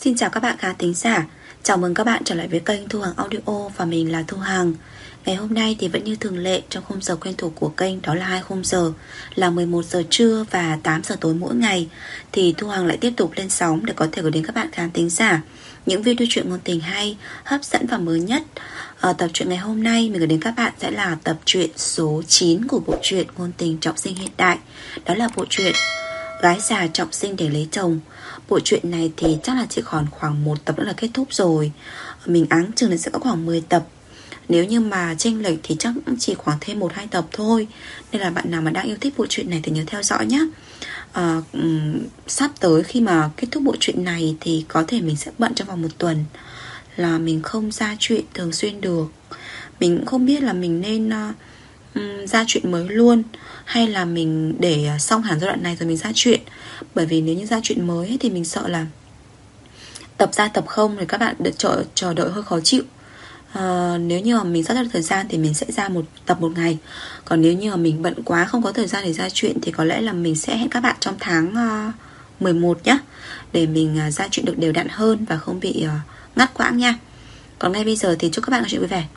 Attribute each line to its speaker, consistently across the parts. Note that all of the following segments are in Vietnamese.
Speaker 1: Xin chào các bạn khán thính giả. Chào mừng các bạn trở lại với kênh Thu Hằng Audio và mình là Thu Hằng. Ngày hôm nay thì vẫn như thường lệ trong khung giờ quen thuộc của kênh, đó là 2 khung giờ là 11 giờ trưa và 8 giờ tối mỗi ngày. Thì Thu Hằng lại tiếp tục lên sóng để có thể gửi đến các bạn khán thính giả những video truyện ngôn tình hay, hấp dẫn và mới nhất. Tập truyện ngày hôm nay mình gửi đến các bạn sẽ là tập truyện số 9 của bộ truyện ngôn tình trọng sinh hiện đại. Đó là bộ truyện Gái già trọng sinh để lấy chồng. Bộ truyện này thì chắc là chỉ còn khoảng 1 tập nữa là kết thúc rồi. Mình áng chừng là sẽ có khoảng 10 tập. Nếu như mà chênh lệch thì chắc cũng chỉ khoảng thêm 1-2 tập thôi. Nên là bạn nào mà đang yêu thích bộ truyện này thì nhớ theo dõi nhé. Sắp tới khi mà kết thúc bộ truyện này thì có thể mình sẽ bận trong vòng 1 tuần, là mình không ra truyện thường xuyên được. Mình cũng không biết là mình nên ra truyện mới luôn hay là mình để xong hẳn giai đoạn này rồi mình ra truyện. Bởi vì nếu như ra truyện mới ấy, thì mình sợ là tập ra tập không thì các bạn được chờ đợi hơi khó chịu. Nếu như mà mình sắp xếp được thời gian thì mình sẽ ra một tập một ngày. Còn nếu như mà mình bận quá không có thời gian để ra truyện thì có lẽ là mình sẽ hẹn các bạn trong tháng 11 nhé, để mình ra truyện được đều đặn hơn và không bị ngắt quãng nha. Còn ngay bây giờ thì chúc các bạn có chuyện vui vẻ.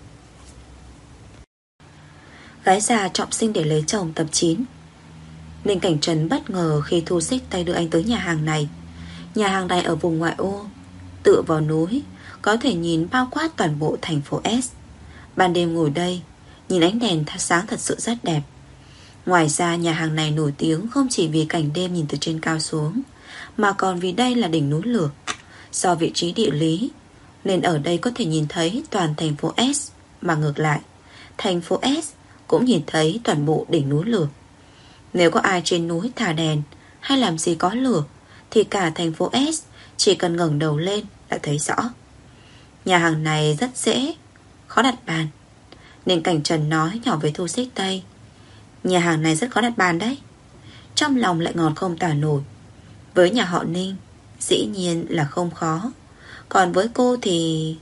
Speaker 1: Gái già trọng sinh để lấy chồng tập 9. Ninh Cảnh Trần bất ngờ khi Thu xích tay đưa anh tới nhà hàng này. Nhà hàng này ở vùng ngoại ô, tựa vào núi, có thể nhìn bao quát toàn bộ thành phố S. Ban đêm ngồi đây, nhìn ánh đèn sáng thật sự rất đẹp. Ngoài ra nhà hàng này nổi tiếng không chỉ vì cảnh đêm nhìn từ trên cao xuống, mà còn vì đây là đỉnh núi lửa. Do vị trí địa lý nên ở đây có thể nhìn thấy toàn thành phố S, mà ngược lại, thành phố S cũng nhìn thấy toàn bộ đỉnh núi lửa. Nếu có ai trên núi thả đèn hay làm gì có lửa thì cả thành phố S chỉ cần ngẩng đầu lên đã thấy rõ. Nhà hàng này rất dễ, khó đặt bàn, nên Cảnh Trần nói nhỏ với Thu xích tay: nhà hàng này rất khó đặt bàn đấy. Trong lòng lại ngọt không tả nổi. Với nhà họ Ninh dĩ nhiên là không khó, còn với cô thì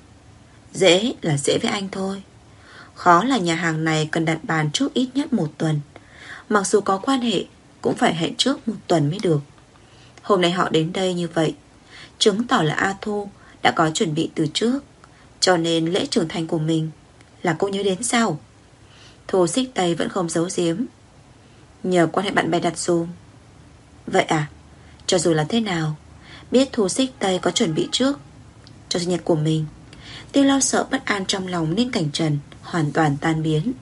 Speaker 1: dễ là dễ với anh thôi. Khó là nhà hàng này cần đặt bàn trước ít nhất 1 tuần. Mặc dù có quan hệ cũng phải hẹn trước 1 tuần mới được. Hôm nay họ đến đây như vậy chứng tỏ là A Thu đã có chuẩn bị từ trước, cho nên lễ trưởng thành của mình là cô nhớ đến sao? Thu xích tay vẫn không giấu giếm: nhờ quan hệ bạn bè đặt dùm. Vậy à? Cho dù là thế nào, biết Thu xích tay có chuẩn bị trước cho sinh nhật của mình, tiêu lo sợ bất an trong lòng nên Cảnh Trần hoàn toàn tan biến.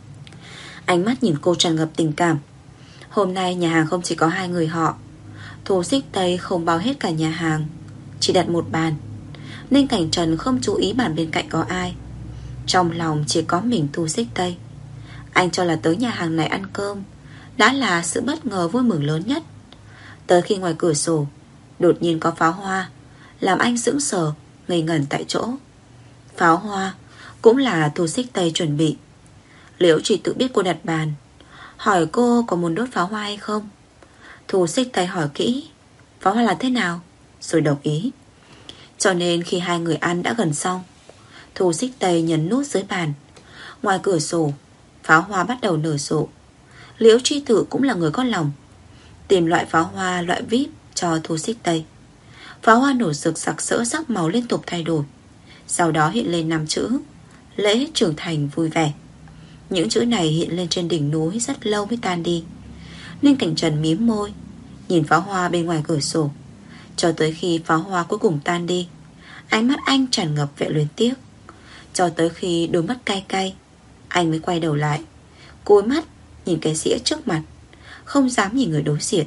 Speaker 1: Ánh mắt nhìn cô tràn ngập tình cảm. Hôm nay nhà hàng không chỉ có 2 người họ. Thu xích tây không bao hết cả nhà hàng, chỉ đặt 1 bàn, nên Cảnh Trần không chú ý bàn bên cạnh có ai. Trong lòng chỉ có mình Thu xích tây. Anh cho là tới nhà hàng này ăn cơm đã là sự bất ngờ vui mừng lớn nhất. Tới khi ngoài cửa sổ đột nhiên có pháo hoa, làm anh sững sờ ngây ngẩn tại chỗ. Pháo hoa cũng là Thu xích tây chuẩn bị. Liễu chỉ tự biết cô đặt bàn, hỏi cô có muốn đốt pháo hoa hay không. Thu xích tay hỏi kỹ pháo hoa là thế nào, rồi đồng ý. Cho nên khi 2 người ăn đã gần xong, Thu xích tay nhấn nút dưới bàn. Ngoài cửa sổ, pháo hoa bắt đầu nở rộ. Liễu Tri Tự cũng là người có lòng, tìm loại pháo hoa loại VIP cho Thu xích tay. Pháo hoa nổ rực sặc sỡ, sắc màu liên tục thay đổi. Sau đó hiện lên 5 chữ: lễ trưởng thành vui vẻ. Những chữ này hiện lên trên đỉnh núi rất lâu mới tan đi. Nên Cảnh Trần mím môi, nhìn pháo hoa bên ngoài cửa sổ, cho tới khi pháo hoa cuối cùng tan đi. Ánh mắt anh tràn ngập vẻ luyến tiếc. Cho tới khi đôi mắt cay cay, anh mới quay đầu lại, cúi mắt nhìn cái dĩa trước mặt, không dám nhìn người đối diện.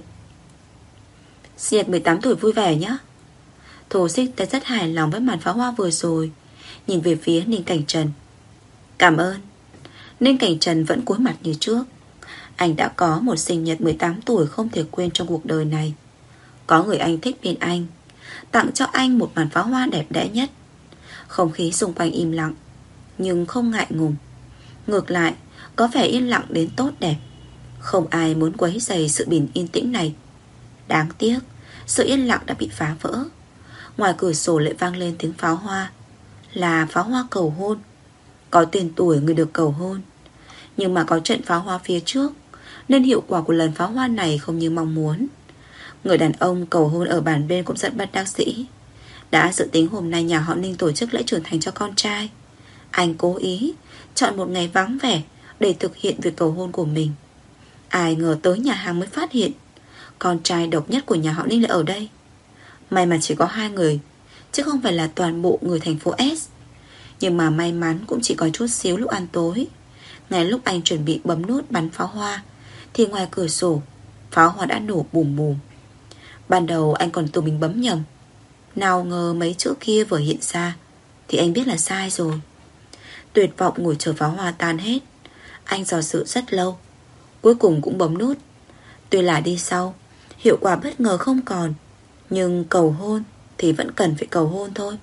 Speaker 1: Sinh nhật 18 tuổi vui vẻ nhé. Thu xích tay rất hài lòng với màn pháo hoa vừa rồi, nhìn về phía Ninh Cảnh Trần. Cảm ơn. Ninh Cảnh Trần vẫn cúi mặt như trước. Anh đã có một sinh nhật 18 tuổi không thể quên trong cuộc đời này. Có người anh thích bên anh, tặng cho anh một màn pháo hoa đẹp đẽ nhất. Không khí xung quanh im lặng, nhưng không ngại ngùng. Ngược lại, có vẻ yên lặng đến tốt đẹp. Không ai muốn quấy rầy sự bình yên tĩnh này. Đáng tiếc, sự yên lặng đã bị phá vỡ. Ngoài cửa sổ lại vang lên tiếng pháo hoa, là pháo hoa cầu hôn. Có tên tuổi người được cầu hôn, nhưng mà có trận pháo hoa phía trước, nên hiệu quả của lần pháo hoa này không như mong muốn. Người đàn ông cầu hôn ở bàn bên cũng rất bất đắc dĩ. đã dự tính hôm nay nhà họ Ninh tổ chức lễ trưởng thành cho con trai. Anh cố ý chọn một ngày vắng vẻ để thực hiện việc cầu hôn của mình. Ai ngờ tới nhà hàng mới phát hiện con trai độc nhất của nhà họ Ninh lại ở đây. May mà chỉ có 2 người, chứ không phải là toàn bộ người thành phố S. Nhưng mà may mắn cũng chỉ có chút xíu lúc ăn tối. Ngay lúc anh chuẩn bị bấm nút bắn pháo hoa thì ngoài cửa sổ pháo hoa đã nổ bùm bùm. Ban đầu anh còn tự mình bấm nhầm, nào ngờ mấy chữ kia vừa hiện ra thì anh biết là sai rồi. Tuyệt vọng ngồi chờ pháo hoa tan hết, anh dò dự rất lâu, cuối cùng cũng bấm nút. Tuy là đi sau, hiệu quả bất ngờ không còn, nhưng cầu hôn thì vẫn cần phải cầu hôn thôi.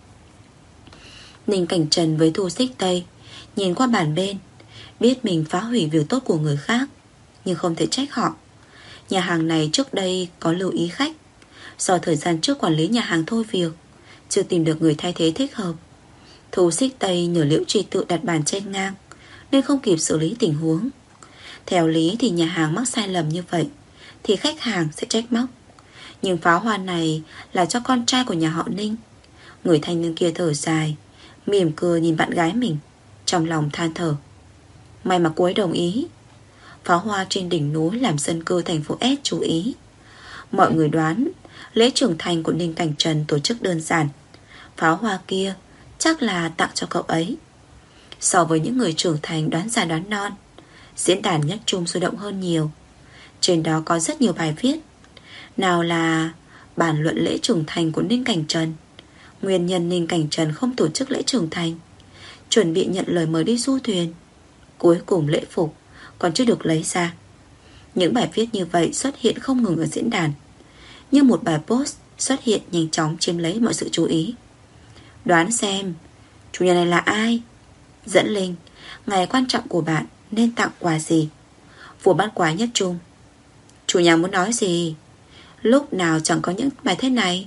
Speaker 1: Ninh Cảnh Trần với Thu Xích Tây nhìn qua bàn bên, biết mình phá hủy việc tốt của người khác, nhưng không thể trách họ. Nhà hàng này trước đây có lưu ý khách, do thời gian trước quản lý nhà hàng thôi việc, chưa tìm được người thay thế thích hợp. Thu Xích Tây nhờ Liễu Trì tự đặt bàn trên ngang, nên không kịp xử lý tình huống. Theo lý thì nhà hàng mắc sai lầm như vậy thì khách hàng sẽ trách móc, nhưng pháo hoa này là cho con trai của nhà họ Ninh. Người thanh niên kia thở dài, mỉm cười nhìn bạn gái mình, trong lòng than thở. May mà cô ấy đồng ý. Pháo hoa trên đỉnh núi làm dân cư thành phố S chú ý. Mọi người đoán lễ trưởng thành của Ninh Cảnh Trần tổ chức đơn giản, pháo hoa kia chắc là tặng cho cậu ấy. So với những người trưởng thành đoán già đoán non, diễn đàn Nhất Trung sôi động hơn nhiều. Trên đó có rất nhiều bài viết. Nào là bàn luận lễ trưởng thành của Ninh Cảnh Trần, nguyên nhân Ninh Cảnh Trần không tổ chức lễ trưởng thành, chuẩn bị nhận lời mời đi du thuyền, cuối cùng lễ phục còn chưa được lấy ra. Những bài viết như vậy xuất hiện không ngừng ở diễn đàn, như một bài post xuất hiện nhanh chóng chiếm lấy mọi sự chú ý. Đoán xem chủ nhà này là ai? Dẫn Linh, ngày quan trọng của bạn nên tặng quà gì? Vua bắt quái Nhất Trung, chủ nhà muốn nói gì? Lúc nào chẳng có những bài thế này.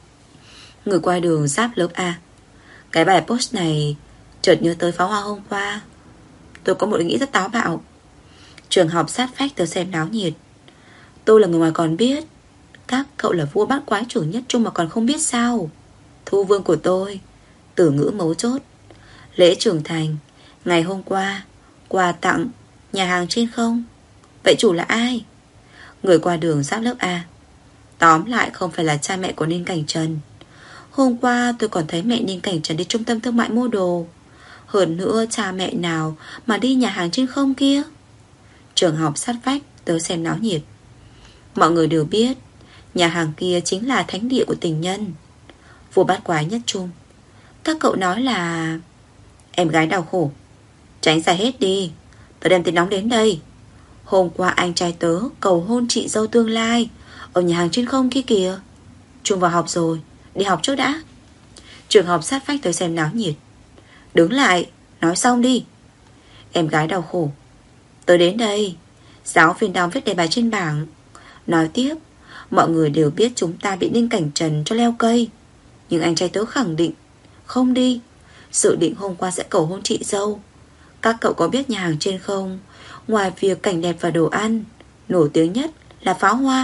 Speaker 1: Người qua đường giáp lớp A, cái bài post này chợt nhớ tới pháo hoa hôm qua. Tôi có một ý nghĩ rất táo bạo. Trường học sát phách tới xem náo nhiệt. Tôi là người ngoài còn biết, các cậu là vua bát quái chủ Nhất Trung mà còn không biết sao? Thu vương của tôi, từ ngữ mấu chốt. Lễ trưởng thành ngày hôm qua, quà tặng nhà hàng trên không. Vậy chủ là ai? Người qua đường giáp lớp A, tóm lại không phải là cha mẹ của Ninh Cảnh Trần. Hôm qua tôi còn thấy mẹ Ninh Cảnh Trần đi trung tâm thương mại mua đồ. Hơn nữa cha mẹ nào mà đi nhà hàng trên không kia? Trường học sát vách tới xem náo nhiệt. Mọi người đều biết nhà hàng kia chính là thánh địa của tình nhân. Vua bát quái Nhất Trung, các cậu nói là em gái đau khổ, tránh xa hết đi. Tớ đem tin nóng đến đây. Hôm qua anh trai tớ cầu hôn chị dâu tương lai ở nhà hàng trên không kia kìa. Trung vào học rồi, đi học trước đã. Trường học sát vách tới xem náo nhiệt. Đứng lại, nói xong đi. Em gái đau khổ, tớ đến đây. Giáo viên đang viết đề bài trên bảng. Nói tiếp, mọi người đều biết chúng ta bị Ninh Cảnh Trần cho leo cây, nhưng anh trai tớ khẳng định không đi. Dự định hôm qua sẽ cầu hôn chị dâu. Các cậu có biết nhà hàng trên không, ngoài việc cảnh đẹp và đồ ăn, nổi tiếng nhất là pháo hoa.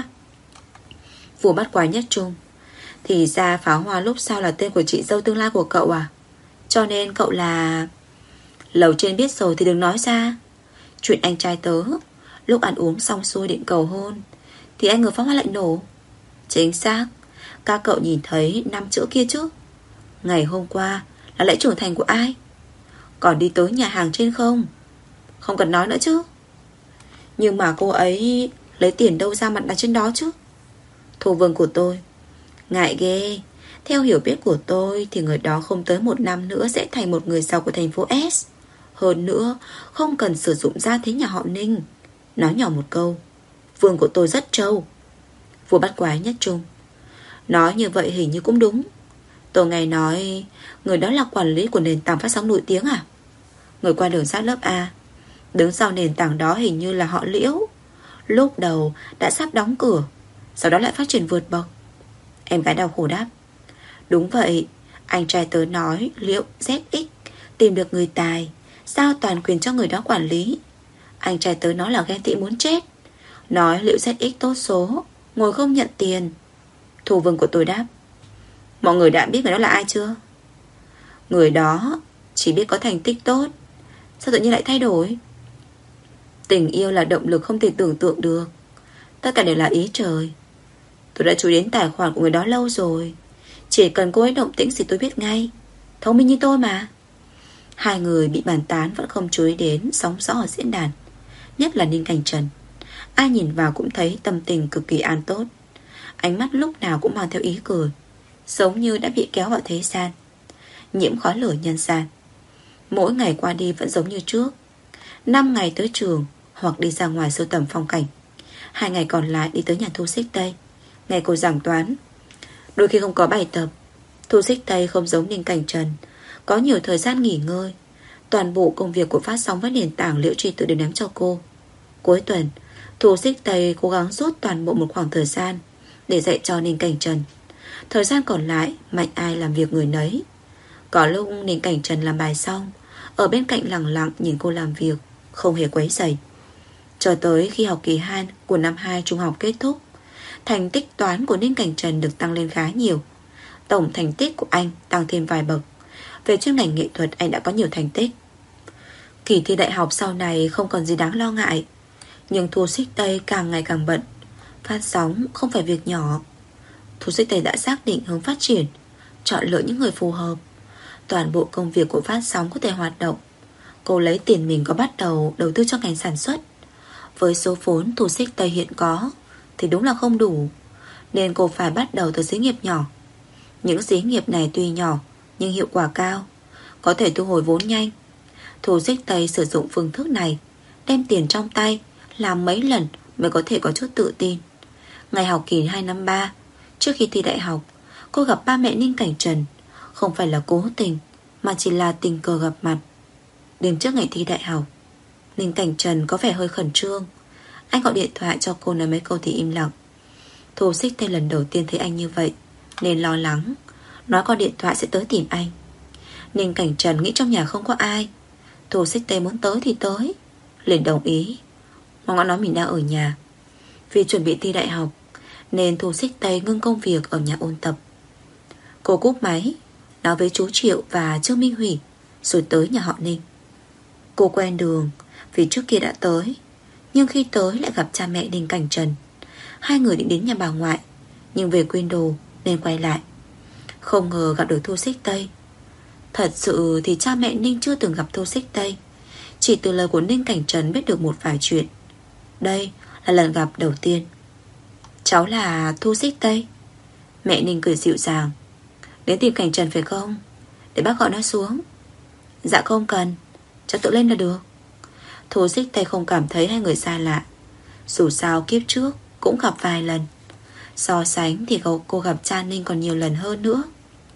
Speaker 1: Vua bắt quái Nhất Trung, thì ra pháo hoa lúc sau là tên của chị dâu tương lai của cậu à? Cho nên cậu là... Lầu trên biết rồi thì đừng nói ra. Chuyện anh trai tớ lúc ăn uống xong xuôi định cầu hôn thì anh ngờ pháo hoa lại nổ. Chính xác. Các cậu nhìn thấy 5 chữ kia chứ? Ngày hôm qua là lễ trưởng thành của ai? Còn đi tới nhà hàng trên không? Không cần nói nữa chứ. Nhưng mà cô ấy lấy tiền đâu ra mặt đặt trên đó chứ? Thu vương của tôi, ngại ghê. Theo hiểu biết của tôi thì người đó không tới 1 năm nữa sẽ thành một người giàu của thành phố S. Hơn nữa không cần sử dụng gia thế nhà họ Ninh. Nói nhỏ một câu, vương của tôi rất trâu. Vua bắt quái Nhất Trung, nói như vậy hình như cũng đúng. Tôi nghe nói người đó là quản lý của nền tảng phát sóng nổi tiếng à? Người qua đường sát lớp A, đứng sau nền tảng đó hình như là họ Liễu. Lúc đầu đã sắp đóng cửa, sau đó lại phát triển vượt bậc. Em gái đau khổ đáp, đúng vậy. Anh trai tớ nói Liễu ZX tìm được người tài, giao toàn quyền cho người đó quản lý. Anh trai tớ nói là ghen tị muốn chết, nói Liễu ZX tốt số, ngồi không nhận tiền. Thủ vương của tôi đáp, Mọi người đã biết người đó là ai chưa? Người đó chỉ biết có thành tích tốt, sao tự nhiên lại thay đổi? Tình yêu là động lực không thể tưởng tượng được. Tất cả đều là ý trời. Tôi đã chú ý đến tài khoản của người đó lâu rồi. Chỉ cần cô ấy động tĩnh gì tôi biết ngay. Thông minh như tôi mà. Hai người bị bàn tán vẫn không chú ý đến sóng gió ở diễn đàn, nhất là Ninh Cảnh Trần. Ai nhìn vào cũng thấy tâm tình cực kỳ an tốt. Ánh mắt lúc nào cũng mang theo ý cười, giống như đã bị kéo vào thế gian, nhiễm khói lửa nhân gian. Mỗi ngày qua đi vẫn giống như trước. 5 ngày tới trường hoặc đi ra ngoài sưu tầm phong cảnh, 2 ngày còn lại đi tới nhà Thu Xích Tây nghe cô giảng toán. Đôi khi không có bài tập, Thu Xích Tây không giống Ninh Cảnh Trần có nhiều thời gian nghỉ ngơi. Toàn bộ công việc của phát sóng với nền tảng Liễu Tri Tự đều ném cho cô. Cuối tuần, Thu Xích Tây cố gắng rút toàn bộ một khoảng thời gian để dạy cho Ninh Cảnh Trần. Thời gian còn lại mạnh ai làm việc người nấy. Có lúc Ninh Cảnh Trần làm bài xong, ở bên cạnh lặng lặng nhìn cô làm việc, không hề quấy rầy. Cho tới khi học kỳ 2 của năm 2 trung học kết thúc, thành tích toán của Ninh Cảnh Trần được tăng lên khá nhiều. Tổng thành tích của anh tăng thêm vài bậc. Về chuyên ngành nghệ thuật anh đã có nhiều thành tích. Kỳ thi đại học sau này không còn gì đáng lo ngại. Nhưng Thu Xích Tây càng ngày càng bận. Phát sóng không phải việc nhỏ. Thu Xích Tây đã xác định hướng phát triển, chọn lựa những người phù hợp. Toàn bộ công việc của phát sóng có thể hoạt động. Cô lấy tiền mình có bắt đầu đầu tư cho ngành sản xuất. Với số vốn Thu Xích Tây hiện có thì đúng là không đủ, nên cô phải bắt đầu từ xí nghiệp nhỏ. Những xí nghiệp này tuy nhỏ nhưng hiệu quả cao, có thể thu hồi vốn nhanh. Thu Xích Tây sử dụng phương thức này, đem tiền trong tay làm mấy lần mới có thể có chút tự tin. Ngày học kỳ 2 năm 3, trước khi thi đại học, cô gặp ba mẹ Ninh Cảnh Trần. Không phải là cố tình, mà chỉ là tình cờ gặp mặt. Đêm trước ngày thi đại học, Ninh Cảnh Trần có vẻ hơi khẩn trương. Anh gọi điện thoại cho cô nói mấy câu thì im lặng. Thu Xích Tây lần đầu tiên thấy anh như vậy nên lo lắng, nói qua điện thoại sẽ tới tìm anh. Ninh Cảnh Trần nghĩ trong nhà không có ai, Thu Xích Tây muốn tới thì tới, liền đồng ý. Ngoan nói mình đang ở nhà. Vì chuẩn bị thi đại học nên Thu Xích Tây ngưng công việc ở nhà ôn tập. Cô cúp máy, nói với chú Triệu và Trương Minh Hủy, rồi tới nhà họ Ninh. Cô quen đường vì trước kia đã tới, nhưng khi tới lại gặp cha mẹ Ninh Cảnh Trần. Hai người định đến nhà bà ngoại, nhưng về quên đồ nên quay lại. Không ngờ gặp được Thu Xích Tây. Thật sự thì cha mẹ Ninh chưa từng gặp Thu Xích Tây, chỉ từ lời của Ninh Cảnh Trần biết được một vài chuyện. Đây là lần gặp đầu tiên. Cháu là Thu Xích Tây. Mẹ Ninh cười dịu dàng. Đến tìm Cảnh Trần phải không? Để bác gọi nó xuống. Dạ không cần, cháu tự lên là được. Thu Xích Tây không cảm thấy hai người xa lạ. Dù sao kiếp trước cũng gặp vài lần. So sánh thì cô gặp cha Ninh còn nhiều lần hơn nữa.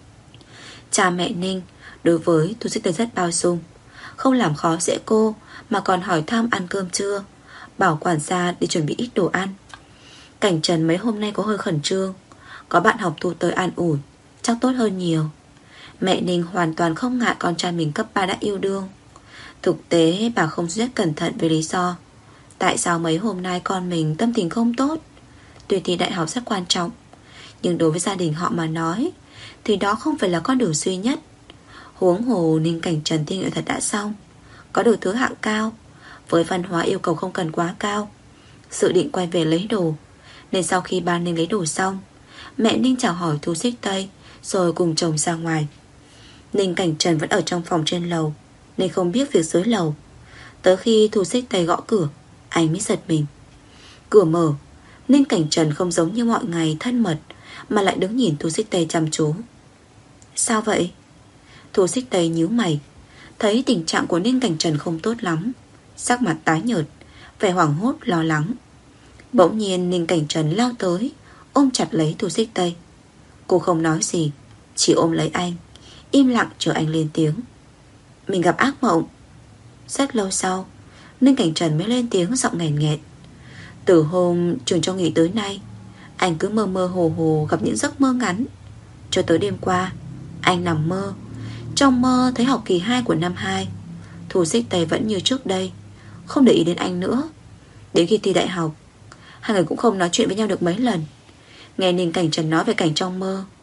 Speaker 1: Cha mẹ Ninh đối với Thu Xích Tây rất bao dung, không làm khó dễ cô, mà còn hỏi thăm ăn cơm chưa, bảo quản gia đi chuẩn bị ít đồ ăn. Cảnh Trần mấy hôm nay có hơi khẩn trương, có bạn học Thu tới an ủi, chắc tốt hơn nhiều. Mẹ Ninh hoàn toàn không ngại con trai mình cấp 3 đã yêu đương. Thực tế bà không rất cẩn thận về lý do tại sao mấy hôm nay con mình tâm tình không tốt. Tuy thi đại học rất quan trọng, nhưng đối với gia đình họ mà nói thì đó không phải là con đường duy nhất. Huống hồ Ninh Cảnh Trần thi nghệ thuật đã xong, có đủ thứ hạng cao, với văn hóa yêu cầu không cần quá cao. Dự định quay về lấy đồ, nên sau khi ba Ninh lấy đồ xong, mẹ Ninh chào hỏi Thu Xích Tây rồi cùng chồng ra ngoài. Ninh Cảnh Trần vẫn ở trong phòng trên lầu nên không biết việc dưới lầu. Tới khi Thu Xích Tây gõ cửa, anh mới giật mình. Cửa mở, Ninh Cảnh Trần không giống như mọi ngày thân mật, mà lại đứng nhìn Thu Xích Tây chăm chú. Sao vậy? Thu Xích Tây nhíu mày, thấy tình trạng của Ninh Cảnh Trần không tốt lắm, sắc mặt tái nhợt, vẻ hoảng hốt lo lắng. Bỗng nhiên Ninh Cảnh Trần lao tới, ôm chặt lấy Thu Xích Tây. Cô không nói gì, chỉ ôm lấy anh, im lặng chờ anh lên tiếng. Mình gặp ác mộng. Rất lâu sau, Ninh Cảnh Trần mới lên tiếng giọng nghẹn nghẹn. Từ hôm trường cho nghỉ tới nay, anh cứ mơ mơ hồ hồ gặp những giấc mơ ngắn. Cho tới đêm qua, anh nằm mơ. Trong mơ thấy học kỳ 2 của năm 2, Thu Xích Tây vẫn như trước đây, không để ý đến anh nữa. Đến khi thi đại học, hai người cũng không nói chuyện với nhau được mấy lần. Nghe Ninh Cảnh Trần nói về cảnh trong mơ,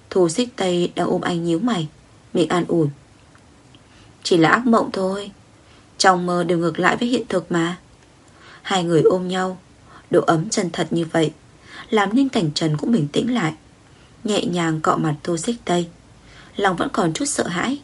Speaker 1: Thu Xích Tây đang ôm anh nhíu mày, miệng an ủi. Chỉ là ác mộng thôi, trong mơ đều ngược lại với hiện thực mà. Hai người ôm nhau, độ ấm chân thật như vậy làm nên Cảnh Trần cũng bình tĩnh lại, nhẹ nhàng cọ mặt Thu Xích Tây. Lòng vẫn còn chút sợ hãi.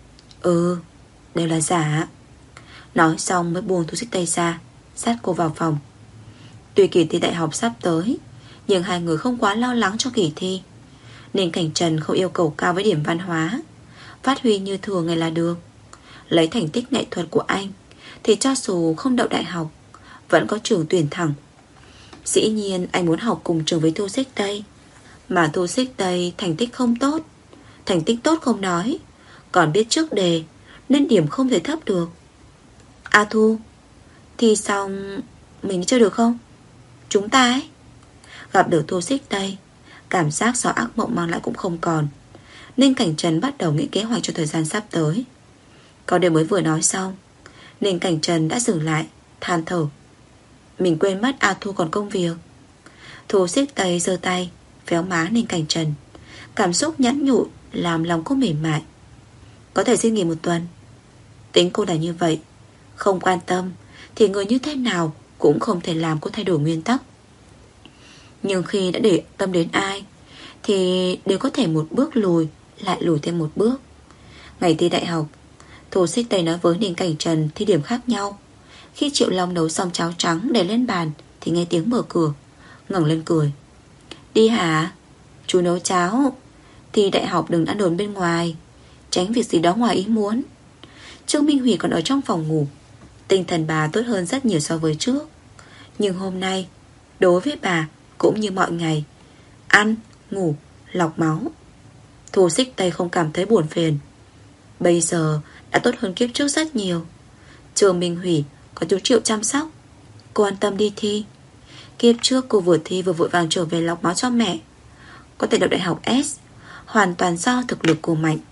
Speaker 1: Đều là giả. Nói xong mới buông Thu Xích Tây ra, dắt cô vào phòng. Tuy kỳ thi đại học sắp tới, nhưng hai người không quá lo lắng cho kỳ thi, nên Cảnh Trần không yêu cầu cao với điểm văn hóa, phát huy như thường ngày là được. Lấy thành tích nghệ thuật của anh thì cho dù không đậu đại học vẫn có trường tuyển thẳng. Dĩ nhiên anh muốn học cùng trường với Thu Xích Tây, mà Thu Xích Tây thành tích không tốt. Thành tích tốt không nói, còn biết trước đề, nên điểm không thể thấp được. A Thu, thi xong mình đi chơi được không? Chúng ta ấy. Gặp được Thu Xích Tây, cảm giác do ác mộng mang lại cũng không còn, nên Cảnh Trần bắt đầu nghĩ kế hoạch cho thời gian sắp tới. Có điều mới vừa nói xong, nên Cảnh Trần đã dừng lại, than thở. Mình quên mất A Thu còn công việc. Thu Xích Tây giơ tay véo má nên Cảnh Trần, cảm xúc nhẫn nhụi làm lòng cô mềm mại. Có thể xin nghỉ một tuần. Tính cô là như vậy, không quan tâm thì người như thế nào cũng không thể làm cô thay đổi nguyên tắc. Nhưng khi đã để tâm đến ai thì đều có thể một bước lùi, lại lùi thêm một bước. Ngày thi đại học, Thu Xích Tây nói với Ninh Cảnh Trần thi điểm khác nhau. Khi Triệu Long nấu xong cháo trắng để lên bàn thì nghe tiếng mở cửa, ngẩng lên cười. Đi hả? Chú nấu cháo. Thi đại học đừng ăn đồn bên ngoài, tránh việc gì đó ngoài ý muốn. Trương Minh Hủy còn ở trong phòng ngủ. Tinh thần bà tốt hơn rất nhiều so với trước. Nhưng hôm nay đối với bà cũng như mọi ngày, ăn, ngủ, lọc máu. Thu Xích Tây không cảm thấy buồn phiền. Bây giờ đã tốt hơn kiếp trước rất nhiều. Trương Minh Hủy có chú Triệu chăm sóc, cô an tâm đi thi. Kiếp trước cô vừa thi vừa vội vàng trở về lọc máu cho mẹ. Có thể đậu đại học S hoàn toàn do thực lực cô mạnh.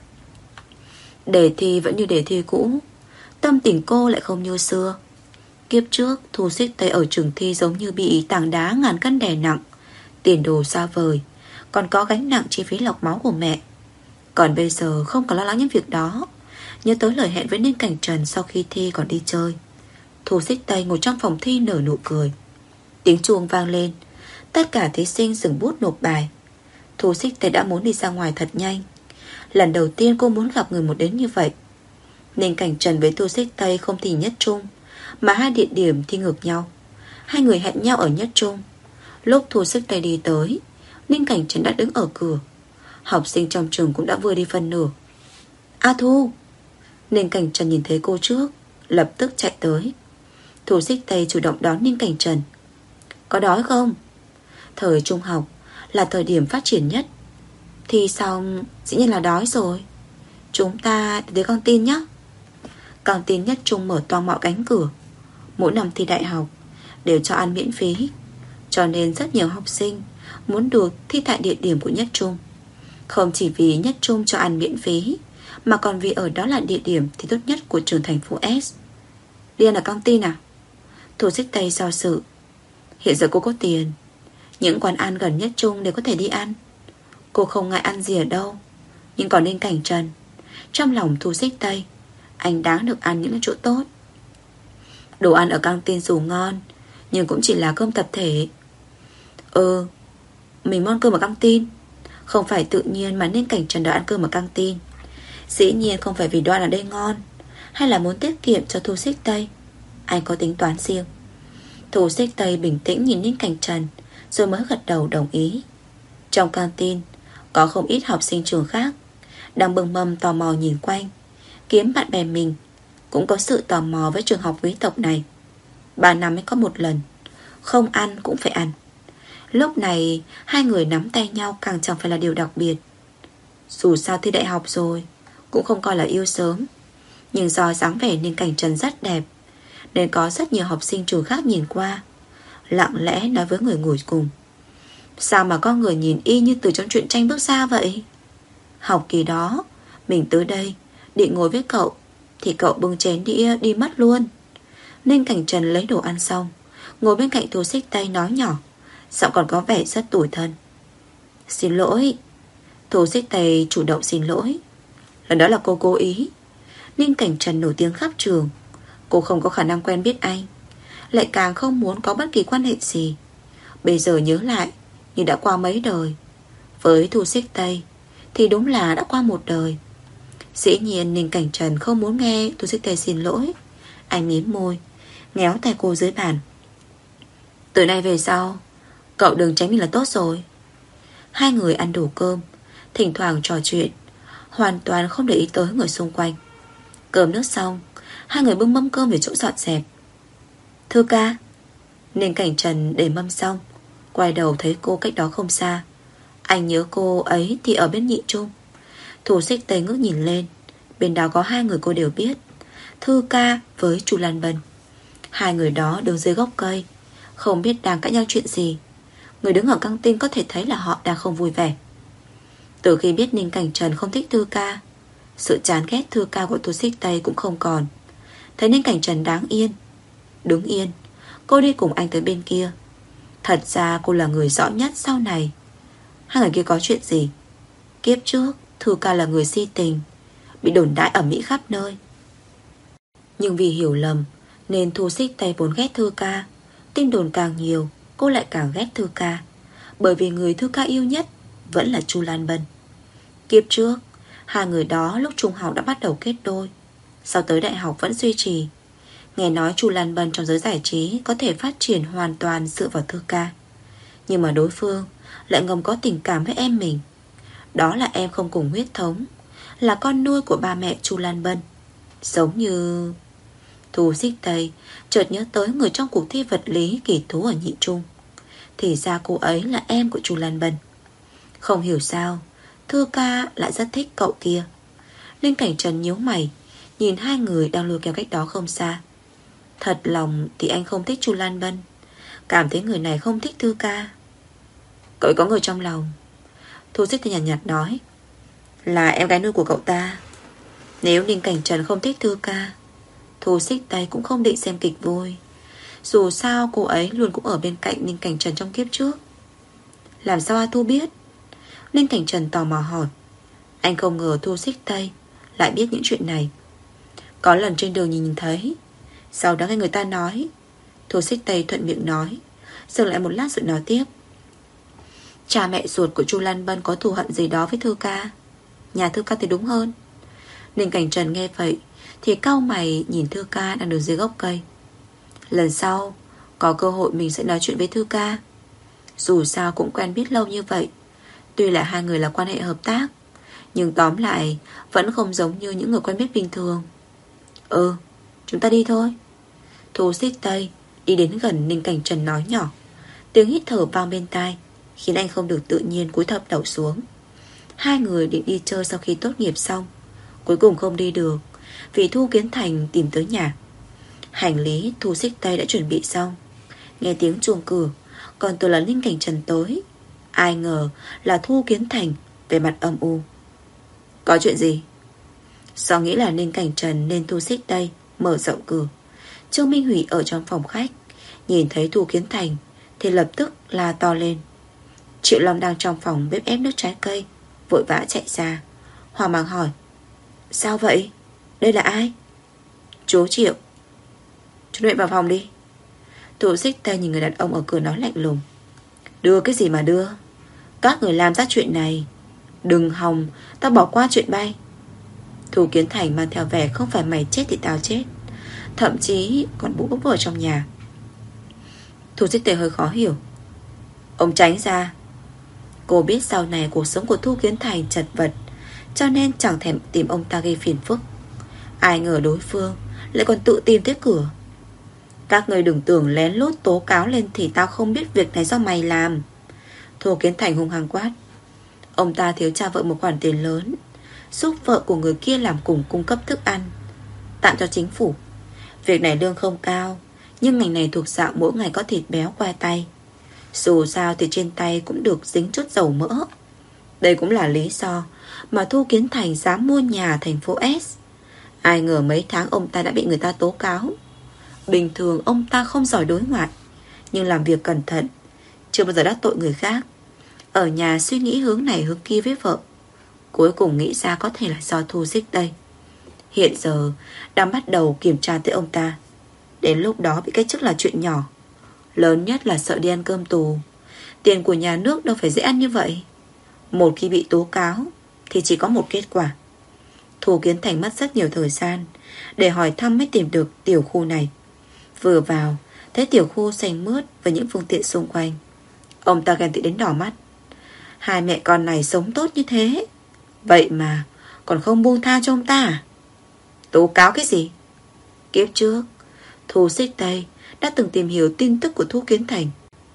Speaker 1: Đề thi vẫn như đề thi cũ, tâm tình cô lại không như xưa. Kiếp trước Thu Xích Tây ở trường thi giống như bị tảng đá ngàn cân đè nặng, tiền đồ xa vời, còn có gánh nặng chi phí lọc máu của mẹ. Còn bây giờ không còn lo lắng những việc đó. Nhớ tới lời hẹn với Ninh Cảnh Trần sau khi thi còn đi chơi, Thu Xích Tây ngồi trong phòng thi nở nụ cười. Tiếng chuông vang lên, tất cả thí sinh dừng bút nộp bài. Thu Xích Tây đã muốn đi ra ngoài thật nhanh. Lần đầu tiên cô muốn gặp người một đến như vậy. Ninh Cảnh Trần với Thu Xích Tây không thi nhất trung, mà hai địa điểm thi ngược nhau. Hai người hẹn nhau ở nhất trung. Lúc Thu Xích Tây đi tới, Ninh Cảnh Trần đã đứng ở cửa. Học sinh trong trường cũng đã vừa đi phân nửa. A Thu! Ninh Cảnh Trần nhìn thấy cô trước, lập tức chạy tới. Thu Xích Tây chủ động đón Ninh Cảnh Trần. Có đói không? Thời trung học là thời điểm phát triển nhất. Thi xong dĩ nhiên là đói rồi. Chúng ta đi tới căng tin nhé. Căng tin nhất trung mở toang mọi cánh cửa. Mỗi năm thi đại học đều cho ăn miễn phí, cho nên rất nhiều học sinh muốn được thi tại địa điểm của nhất trung. Không chỉ vì nhất trung cho ăn miễn phí, mà còn vì ở đó là địa điểm thi tốt nhất của trường thành phố S. Đi ăn ở căng tin à? Thu Xích Tây do sự. Hiện giờ cô có tiền, những quán ăn gần nhất trung đều có thể đi ăn. Cô không ngại ăn gì ở đâu. Nhưng còn Ninh Cảnh Trần, trong lòng Thu Xích Tây, anh đáng được ăn những chỗ tốt. Đồ ăn ở căng tin dù ngon, nhưng cũng chỉ là cơm tập thể. Mình muốn cơm ở căng tin. Không phải tự nhiên mà Ninh Cảnh Trần đòi ăn cơm ở căng tin. Dĩ nhiên không phải vì đồ ăn ở đây ngon, hay là muốn tiết kiệm cho Thu Xích Tây. Anh có tính toán riêng. Thu Xích Tây bình tĩnh nhìn Ninh Cảnh Trần, rồi mới gật đầu đồng ý. Trong căng tin có không ít học sinh trường khác đang bưng mâm tò mò nhìn quanh, kiếm bạn bè mình. Cũng có sự tò mò với trường học quý tộc này. 3 năm mới có một lần, không ăn cũng phải ăn. Lúc này hai người nắm tay nhau càng chẳng phải là điều đặc biệt. Dù sao thi đại học rồi, cũng không coi là yêu sớm. Nhưng do dáng vẻ Ninh Cảnh Trần rất đẹp, nên có rất nhiều học sinh trường khác nhìn qua, lặng lẽ nói với người ngồi cùng. Sao mà có người nhìn y như từ trong truyện tranh bước ra vậy? Học kỳ đó mình tới đây định ngồi với cậu, thì cậu bưng chén đĩa đi mất luôn. Ninh Cảnh Trần lấy đồ ăn xong, ngồi bên cạnh Thu Xích Tây nói nhỏ, giọng còn có vẻ rất tủi thân. Xin lỗi, Thu Xích Tây chủ động xin lỗi. Lần đó là cô cố ý. Ninh Cảnh Trần nổi tiếng khắp trường, cô không có khả năng quen biết anh, lại càng không muốn có bất kỳ quan hệ gì. Bây giờ nhớ lại như đã qua mấy đời. Với Thu Xích Tây thì đúng là đã qua một đời. Dĩ nhiên Ninh Cảnh Trần không muốn nghe Thu Xích Tây xin lỗi. Anh mím môi, ngéo tay cô dưới bàn. Từ nay về sau, cậu đừng tránh mình là tốt rồi. Hai người ăn đủ cơm, thỉnh thoảng trò chuyện, hoàn toàn không để ý tới người xung quanh. Cơm nước xong, hai người bưng mâm cơm về chỗ dọn dẹp. Thư ca. Ninh Cảnh Trần để mâm xong, quay đầu thấy cô cách đó không xa. Anh nhớ cô ấy thì ở bên Nhị Trung. Thu Xích Tây ngước nhìn lên. Bên đó có hai người cô đều biết, Thư ca với Chu Lan Bân. Hai người đó đứng dưới gốc cây, không biết đang cãi nhau chuyện gì. Người đứng ở căng tin có thể thấy là họ đang không vui vẻ. Từ khi biết Ninh Cảnh Trần không thích Thư ca, sự chán ghét Thư ca của Thu Xích Tây cũng không còn. Thấy Ninh Cảnh Trần đáng yên, đứng yên, cô đi cùng anh tới bên kia. Thật ra cô là người rõ nhất sau này hai người kia có chuyện gì. Kiếp trước Thư ca là người si tình, bị đồn đại ở Mỹ khắp nơi. Nhưng vì hiểu lầm nên Thu Xích Tây vốn ghét Thư ca. Tin đồn càng nhiều, cô lại càng ghét Thư ca, bởi vì người Thư ca yêu nhất vẫn là Chu Lan Bân. Kiếp trước hai người đó lúc trung học đã bắt đầu kết đôi, sau tới đại học vẫn duy trì. Nghe nói Chu Lan Bân trong giới giải trí có thể phát triển hoàn toàn dựa vào Thư ca, nhưng mà đối phương lại ngầm có tình cảm với em mình. Đó là em không cùng huyết thống, là con nuôi của ba mẹ Chu Lan Bân. Giống như... Thu Xích Tây chợt nhớ tới người trong cuộc thi vật lý kỳ thú ở Nhị Trung. Thì ra cô ấy là em của Chu Lan Bân. Không hiểu sao Thư ca lại rất thích cậu kia. Ninh Cảnh Trần nhíu mày, nhìn hai người đang lôi kéo cách đó không xa. Thật lòng thì anh không thích Chu Lan Bân, cảm thấy người này không thích Thư ca. Cậu ấy có người trong lòng. Thu Xích Tây nhàn nhạt nói, là em gái nuôi của cậu ta. Nếu Ninh Cảnh Trần không thích Thư ca, Thu Xích Tây cũng không định xem kịch vui. Dù sao cô ấy luôn cũng ở bên cạnh Ninh Cảnh Trần trong kiếp trước. Làm sao A Thu biết? Ninh Cảnh Trần tò mò hỏi. Anh không ngờ Thu Xích Tây lại biết những chuyện này. Có lần trên đường nhìn thấy, sau đó nghe người ta nói. Thu Xích Tây thuận miệng nói, dừng lại một lát rồi nói tiếp. Cha mẹ ruột của Chu Lan Bân có thù hận gì đó với Thư ca. Nhà Thư ca thì đúng hơn. Ninh Cảnh Trần nghe vậy thì cau mày nhìn Thư ca đang đứng dưới gốc cây. Lần sau có cơ hội mình sẽ nói chuyện với Thư ca. Dù sao cũng quen biết lâu như vậy. Tuy là hai người là quan hệ hợp tác, nhưng tóm lại vẫn không giống như những người quen biết bình thường. Chúng ta đi thôi. Thu Xích Tây đi đến gần Ninh Cảnh Trần nói nhỏ. Tiếng hít thở vang bên tai khiến anh không được tự nhiên cúi thấp đầu xuống. Hai người định đi chơi sau khi tốt nghiệp xong, cuối cùng không đi được vì Thu Kiến Thành tìm tới nhà. Hành lý Thu Xích Tây đã chuẩn bị xong. Nghe tiếng chuông cửa, còn tưởng là Ninh Cảnh Trần tới. Ai ngờ là Thu Kiến Thành, về mặt âm u. Có chuyện gì? Do nghĩ là Ninh Cảnh Trần nên Thu Xích Tây mở rộng cửa. Trương Minh Hủy ở trong phòng khách, nhìn thấy Thu Kiến Thành thì lập tức la to lên. Triệu Long đang trong phòng bếp ép nước trái cây, vội vã chạy ra, hoang mang hỏi. Sao vậy? Đây là ai? Chú Triệu. Chú Nội vào phòng đi. Thu Xích Tây nhìn người đàn ông ở cửa nói lạnh lùng. Đưa cái gì mà đưa? Các người làm ra chuyện này, đừng hòng tao bỏ qua chuyện bay. Thu Kiến Thành mang theo vẻ không phải mày chết thì tao chết, thậm chí còn bú bốc ở trong nhà. Thu Xích Tây hơi khó hiểu. Ông tránh ra. Cô biết sau này cuộc sống của Thu Kiến Thành chật vật, cho nên chẳng thèm tìm ông ta gây phiền phức. Ai ngờ đối phương lại còn tự tìm tới cửa. Các người đừng tưởng lén lút tố cáo lên thì tao không biết việc này do mày làm. Thu Kiến Thành hung hăng quát. Ông ta thiếu cha vợ một khoản tiền lớn, giúp vợ của người kia làm cùng cung cấp thức ăn tặng cho chính phủ. Việc này lương không cao, nhưng ngành này thuộc dạng mỗi ngày có thịt béo qua tay. Dù sao thì trên tay cũng được dính chút dầu mỡ. Đây cũng là lý do mà Thu Kiến Thành dám mua nhà thành phố S. Ai ngờ mấy tháng ông ta đã bị người ta tố cáo. Bình thường ông ta không giỏi đối ngoại, nhưng làm việc cẩn thận, chưa bao giờ đắc tội người khác. Ở nhà suy nghĩ hướng này hướng kia với vợ, Cuối cùng nghĩ ra có thể là do Thu Xích Tây hiện giờ đang bắt đầu kiểm tra tới ông ta. Đến lúc đó bị cách chức là chuyện nhỏ, lớn nhất là sợ đi ăn cơm tù. Tiền của nhà nước đâu phải dễ ăn như vậy. Một khi bị tố cáo thì chỉ có một kết quả. Thu Kiến Thành mất rất nhiều thời gian để hỏi thăm mới tìm được tiểu khu này. Vừa vào thấy tiểu khu xanh mướt với những phương tiện xung quanh, ông ta ghen tị đến đỏ mắt. Hai mẹ con này sống tốt như thế, vậy mà còn không buông tha cho ông ta à? Tố cáo cái gì? Kiếp trước Thu Xích Tây đã từng tìm hiểu tin tức của Thu Kiến Thành,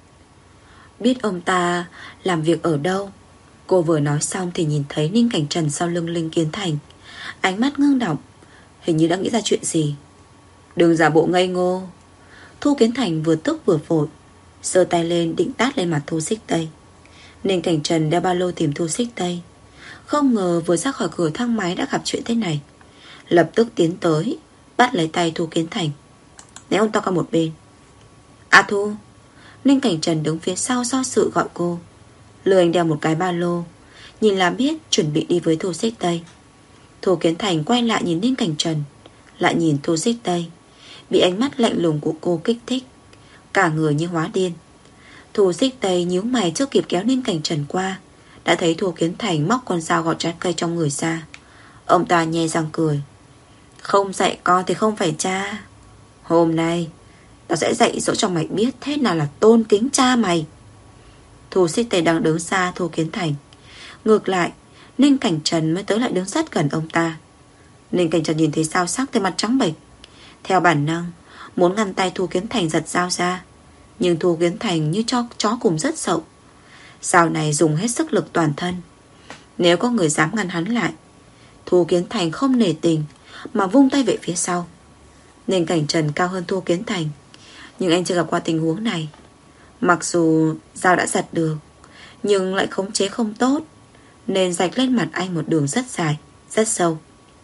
Speaker 1: biết ông ta làm việc ở đâu. Cô vừa nói xong thì nhìn thấy Ninh Cảnh Trần sau lưng Linh Kiến Thành, ánh mắt ngưng động, hình như đã nghĩ ra chuyện gì. Đừng giả bộ ngây ngô. Thu Kiến Thành vừa tức vừa vội, giơ tay lên định tát lên mặt Thu Xích Tây. Ninh Cảnh Trần đeo ba lô tìm Thu Xích Tây, không ngờ vừa ra khỏi cửa thang máy đã gặp chuyện thế này. Lập tức tiến tới bắt lấy tay Thu Kiến Thành, ném ông ta qua một bên. A Thu. Ninh Cảnh Trần đứng phía sau do sự gọi cô. Lừa anh đeo một cái ba lô, nhìn là biết chuẩn bị đi với Thu Xích Tây. Thu Kiến Thành quay lại nhìn Ninh Cảnh Trần, lại nhìn Thu Xích Tây, bị ánh mắt lạnh lùng của cô kích thích, cả người như hóa điên. Thu Xích Tây nhíu mày chưa kịp kéo Ninh Cảnh Trần qua, đã thấy Thu Kiến Thành móc con dao gọt trái cây trong người ra. Ông ta nhe răng cười. Không dạy con thì không phải cha. Hôm nay tao sẽ dạy dỗ cho mày biết thế nào là tôn kính cha mày. Thu Xích Tây đang đứng xa Thu Kiến Thành. Ngược lại Ninh Cảnh Trần mới tới lại đứng rất gần ông ta. Ninh Cảnh Trần nhìn thấy dao sắc thì mặt trắng bệch, theo bản năng muốn ngăn tay Thu Kiến Thành giật dao ra, nhưng Thu Kiến Thành như cho chó cùng rất sợ. Dao này dùng hết sức lực toàn thân, nếu có người dám ngăn hắn lại. Thu Kiến Thành không nể tình mà vung tay về phía sau. Ninh Cảnh Trần cao hơn Thu Kiến Thành, nhưng anh chưa gặp qua tình huống này. Mặc dù dao đã giật được, nhưng lại khống chế không tốt, nên rạch lên mặt anh một đường rất dài, rất sâu.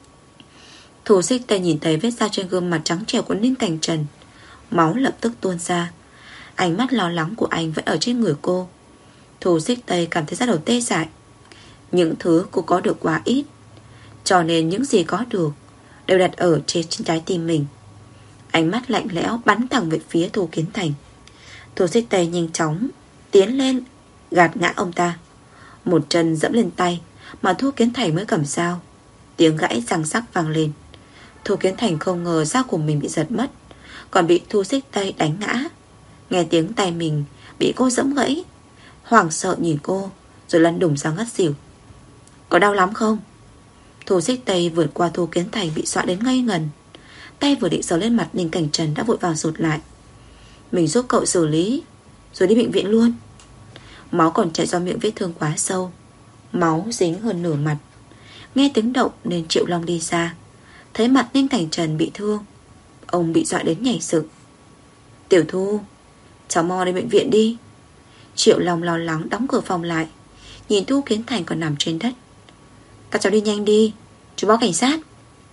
Speaker 1: Thu Xích Tây nhìn thấy vết dao trên gương mặt trắng trẻo của Ninh Cảnh Trần, máu lập tức tuôn ra. Ánh mắt lo lắng của anh vẫn ở trên người cô. Thu Xích Tây cảm thấy da đầu tê dại. Những thứ cô có được quá ít, cho nên những gì có được đều đặt ở trên trái tim mình. Ánh mắt lạnh lẽo bắn thẳng về phía Thu Kiến Thành. Thu Xích Tây nhanh chóng tiến lên gạt ngã ông ta, một chân dẫm lên tay mà Thu Kiến Thành mới cầm dao. Tiếng gãy răng sắc vang lên. Thu Kiến Thành không ngờ dao của mình bị giật mất, còn bị Thu Xích Tây đánh ngã. Nghe tiếng tay mình bị cô dẫm gãy, hoảng sợ nhìn cô, rồi lăn đùng ra ngất xỉu. Có đau lắm không? Thu Xích Tây vượt qua Thu Kiến Thành bị dọa đến ngây ngần. Tay vừa định sờ lên mặt Ninh Cảnh Trần đã vội vàng rụt lại. Mình giúp cậu xử lý rồi đi bệnh viện luôn. Máu còn chảy do miệng vết thương quá sâu, máu dính hơn nửa mặt. Nghe tiếng động nên Triệu Long đi ra, thấy mặt Ninh Cảnh Trần bị thương, ông bị dọa đến nhảy dựng. Tiểu Thu, cháu mau đi bệnh viện đi. Triệu Long lo lắng đóng cửa phòng lại, nhìn Thu Kiến Thành còn nằm trên đất. Các cháu đi nhanh đi, chú báo cảnh sát.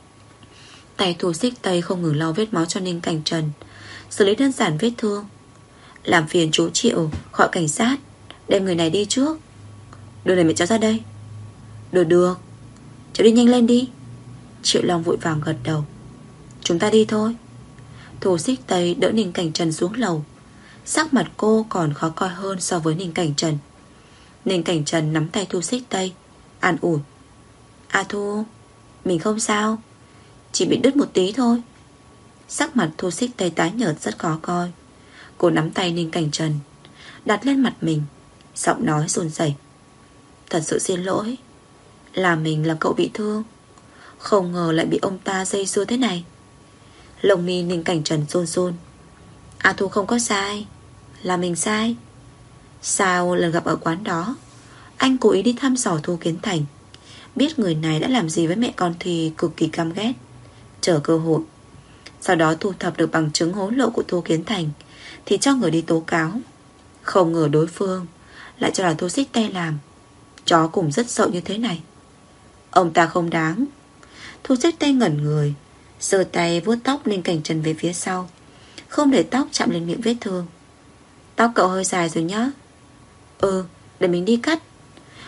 Speaker 1: Tay Thu Xích Tây không ngừng lau vết máu cho Ninh Cảnh Trần, xử lý đơn giản vết thương. Làm phiền chú Triệu gọi cảnh sát đem người này đi trước. Đưa này mẹ cháu ra đây. Được, cháu đi nhanh lên đi. Triệu Long vội vàng gật đầu. Chúng ta đi thôi. Thu Xích Tây đỡ Ninh Cảnh Trần xuống lầu. Sắc mặt cô còn khó coi hơn so với Ninh Cảnh Trần. Ninh Cảnh Trần nắm tay Thu Xích Tây, an ủi. A Thu, mình không sao, chỉ bị đứt một tí thôi. Sắc mặt Thu Xích Tây tái nhợt rất khó coi. Cô nắm tay Ninh Cảnh Trần, đặt lên mặt mình, giọng nói run rẩy. Thật sự xin lỗi, là mình làm cậu bị thương, không ngờ lại bị ông ta dây dưa thế này. Lông mi Ninh Cảnh Trần run run. A Thu không có sai, là mình sai. Sao lần gặp ở quán đó anh cố ý đi thăm dò Thu Kiến Thành, biết người này đã làm gì với mẹ con thì cực kỳ căm ghét, chờ cơ hội. Sau đó thu thập được bằng chứng hối lộ của Thu Kiến Thành thì cho người đi tố cáo. Không ngờ đối phương lại cho là Thu Xích Tây làm. Chó cũng rất sợ như thế này. Ông ta không đáng. Thu Xích Tây ngẩn người, giơ tay vuốt tóc Ninh Cảnh Trần về phía sau, không để tóc chạm lên miệng vết thương. Tóc cậu hơi dài rồi nhá. Để mình đi cắt.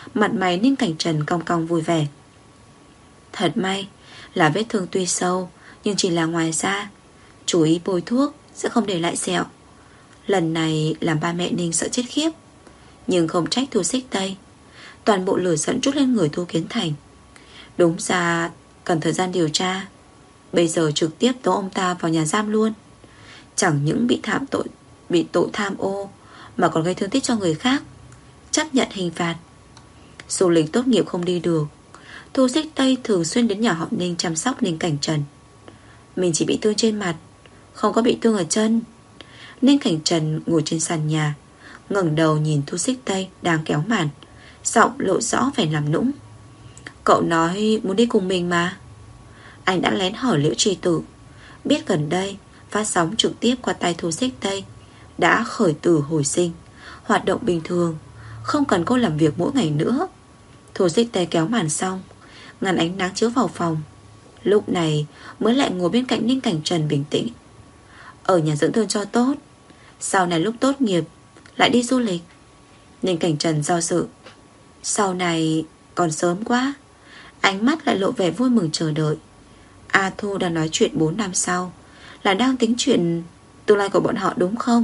Speaker 1: Mặt mày Ninh Cảnh Trần cong cong vui vẻ. Thật may là vết thương tuy sâu, nhưng chỉ là ngoài da. Chú ý bôi thuốc sẽ không để lại sẹo. Lần này làm ba mẹ Ninh sợ chết khiếp. Nhưng không trách Thu Xích Tây. Toàn bộ lửa giận trút lên người Thu Kiến Thành. Đúng ra cần thời gian điều tra, bây giờ trực tiếp tống ông ta vào nhà giam luôn. Chẳng những bị tội tham ô, mà còn gây thương tích cho người khác. Chấp nhận hình phạt. Du lịch tốt nghiệp không đi được, Thu Xích Tây thường xuyên đến nhà họ Ninh chăm sóc Ninh Cảnh Trần. Mình chỉ bị thương trên mặt, không có bị thương ở chân. Ninh Cảnh Trần ngồi trên sàn nhà, ngẩng đầu nhìn Thu Xích Tây đang kéo màn, giọng lộ rõ vẻ làm nũng. Cậu nói muốn đi cùng mình mà. Anh đã lén hỏi Liễu Trì Tử, biết gần đây phát sóng trực tiếp qua tay Thu Xích Tây đã khởi tử hồi sinh, hoạt động bình thường, không cần cô làm việc mỗi ngày nữa. Thu Xích Tây kéo màn xong, ngăn ánh nắng chiếu vào phòng. Lúc này mới lại ngồi bên cạnh Ninh Cảnh Trần bình tĩnh. Ở nhà dưỡng thương cho tốt, sau này lúc tốt nghiệp lại đi du lịch. Ninh Cảnh Trần do dự. Sau này còn sớm quá. Ánh mắt lại lộ vẻ vui mừng chờ đợi. A Thu đang nói chuyện 4 năm sau, là đang tính chuyện tương lai của bọn họ đúng không?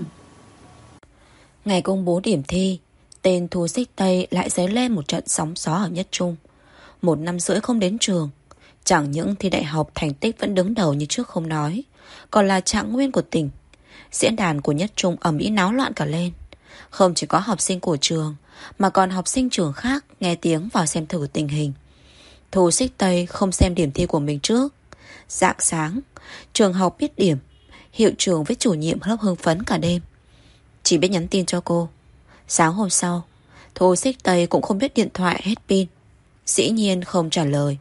Speaker 1: Ngày công bố điểm thi, tên Thu Xích Tây lại dấy lên một trận sóng gió ở Nhất Trung. 1 năm rưỡi không đến trường, chẳng những thi đại học thành tích vẫn đứng đầu như trước không nói, còn là trạng nguyên của tỉnh. Diễn đàn của Nhất Trung ầm ĩ náo loạn cả lên. Không chỉ có học sinh của trường, mà còn học sinh trường khác nghe tiếng vào xem thử tình hình. Thu Xích Tây không xem điểm thi của mình trước. Rạng sáng, trường học biết điểm, hiệu trưởng với chủ nhiệm lớp hưng phấn cả đêm, chỉ biết nhắn tin cho cô. Sáng hôm sau, Thu Xích Tây cũng không biết điện thoại hết pin, dĩ nhiên không trả lời.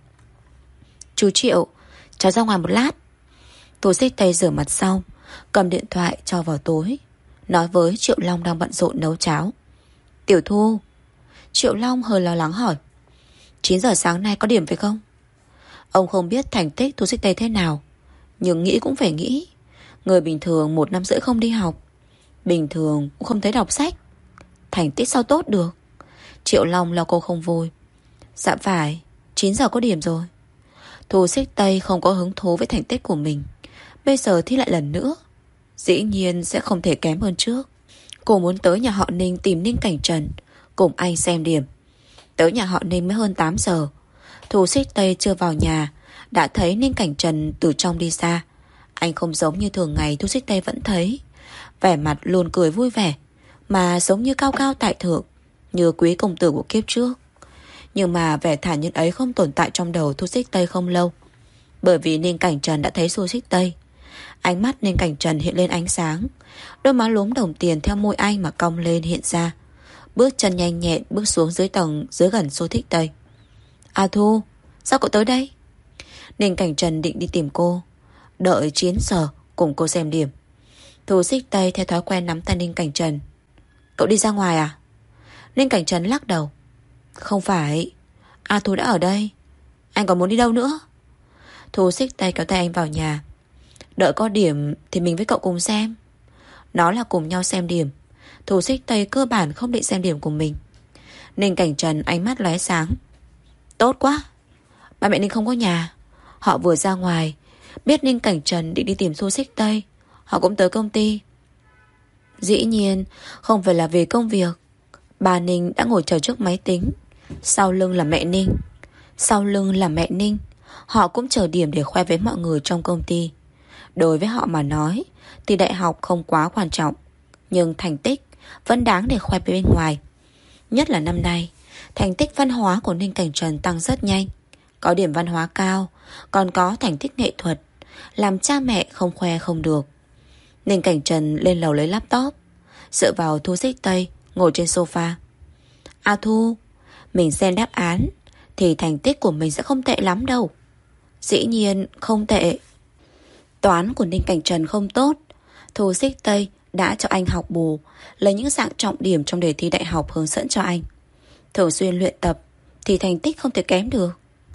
Speaker 1: Chú Triệu, cháu ra ngoài một lát. Thu Xích Tây rửa mặt xong, cầm điện thoại cho vào túi, nói với Triệu Long đang bận rộn nấu cháo. Tiểu Thu. Triệu Long hơi lo lắng hỏi, 9 giờ sáng nay có điểm phải không? Ông không biết thành tích Thu Xích Tây thế nào, nhưng nghĩ cũng phải nghĩ. Người bình thường 1 năm rưỡi không đi học, bình thường cũng không thấy đọc sách, thành tích sao tốt được. Triệu Long lo cô không vui. Dạ phải, 9 giờ có điểm rồi. Thu Xích Tây không có hứng thú với thành tích của mình, bây giờ thi lại lần nữa, dĩ nhiên sẽ không thể kém hơn trước. Cô muốn tới nhà họ Ninh tìm Ninh Cảnh Trần, cùng anh xem điểm. Tới nhà họ Ninh mới hơn 8 giờ. Thu Xích Tây chưa vào nhà, đã thấy Ninh Cảnh Trần từ trong đi ra. Anh không giống như thường ngày Thu Xích Tây vẫn thấy, vẻ mặt luôn cười vui vẻ, mà giống như cao cao tại thượng, như quý công tử của kiếp trước. Nhưng mà vẻ thản nhiên ấy không tồn tại trong đầu Thu Xích Tây không lâu, bởi vì Ninh Cảnh Trần đã thấy Thu Xích Tây. Ánh mắt Ninh Cảnh Trần hiện lên ánh sáng, đôi má lúm đồng tiền theo môi anh mà cong lên hiện ra. Bước chân nhanh nhẹn bước xuống dưới gần Thu Xích Tây. A Thu, sao cậu tới đây? Ninh Cảnh Trần định đi tìm cô, đợi 9 giờ cùng cô xem điểm. Thu Xích Tây theo thói quen nắm tay Ninh Cảnh Trần. Cậu đi ra ngoài à? Ninh Cảnh Trần lắc đầu. Không phải, A Thu đã ở đây. Anh còn muốn đi đâu nữa? Thu Xích Tây kéo tay anh vào nhà. Đợi có điểm thì mình với cậu cùng xem. Nó là cùng nhau xem điểm, Thu Xích Tây cơ bản không định xem điểm của mình. Ninh Cảnh Trần ánh mắt lóe sáng. Tốt quá. Ba mẹ Ninh không có nhà, họ vừa ra ngoài, biết Ninh Cảnh Trần định đi tìm Thu Xích Tây, họ cũng tới công ty. Dĩ nhiên không phải là vì công việc. Bà Ninh đã ngồi chờ trước máy tính, sau lưng là mẹ Ninh. Sau lưng là mẹ Ninh, họ cũng chờ điểm để khoe với mọi người trong công ty. Đối với họ mà nói thì đại học không quá quan trọng, nhưng thành tích vẫn đáng để khoe bên ngoài. Nhất là năm nay, thành tích văn hóa của Ninh Cảnh Trần tăng rất nhanh, có điểm văn hóa cao, còn có thành tích nghệ thuật, làm cha mẹ không khoe không được. Ninh Cảnh Trần lên lầu lấy laptop, dựa vào Thu Xích Tây ngồi trên sofa. A Thu, mình xem đáp án thì thành tích của mình sẽ không tệ lắm đâu. Dĩ nhiên không tệ. Toán của Ninh Cảnh Trần không tốt, Thu Xích Tây đã cho anh học bù, lấy những dạng trọng điểm trong đề thi đại học hướng dẫn cho anh. Thường xuyên luyện tập thì thành tích không thể kém được.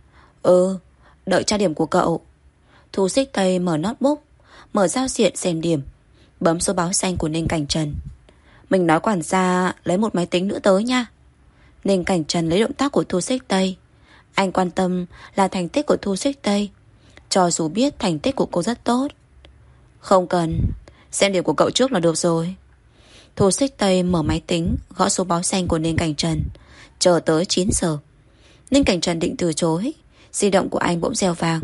Speaker 1: Đợi tra điểm của cậu. Thu Xích Tây mở notebook, mở giao diện xem điểm, bấm số báo xanh của Ninh Cảnh Trần. Mình nói quản gia lấy một máy tính nữa tới nha. Ninh Cảnh Trần lấy động tác của Thu Xích Tây. Anh quan tâm là thành tích của Thu Xích Tây, cho dù biết thành tích của cô rất tốt. Không cần, xem điểm của cậu trước là được rồi. Thu Xích Tây mở máy tính, gõ số báo xanh của Ninh Cảnh Trần. Chờ tới 9 giờ. Ninh Cảnh Trần định từ chối, di động của anh bỗng reo vang.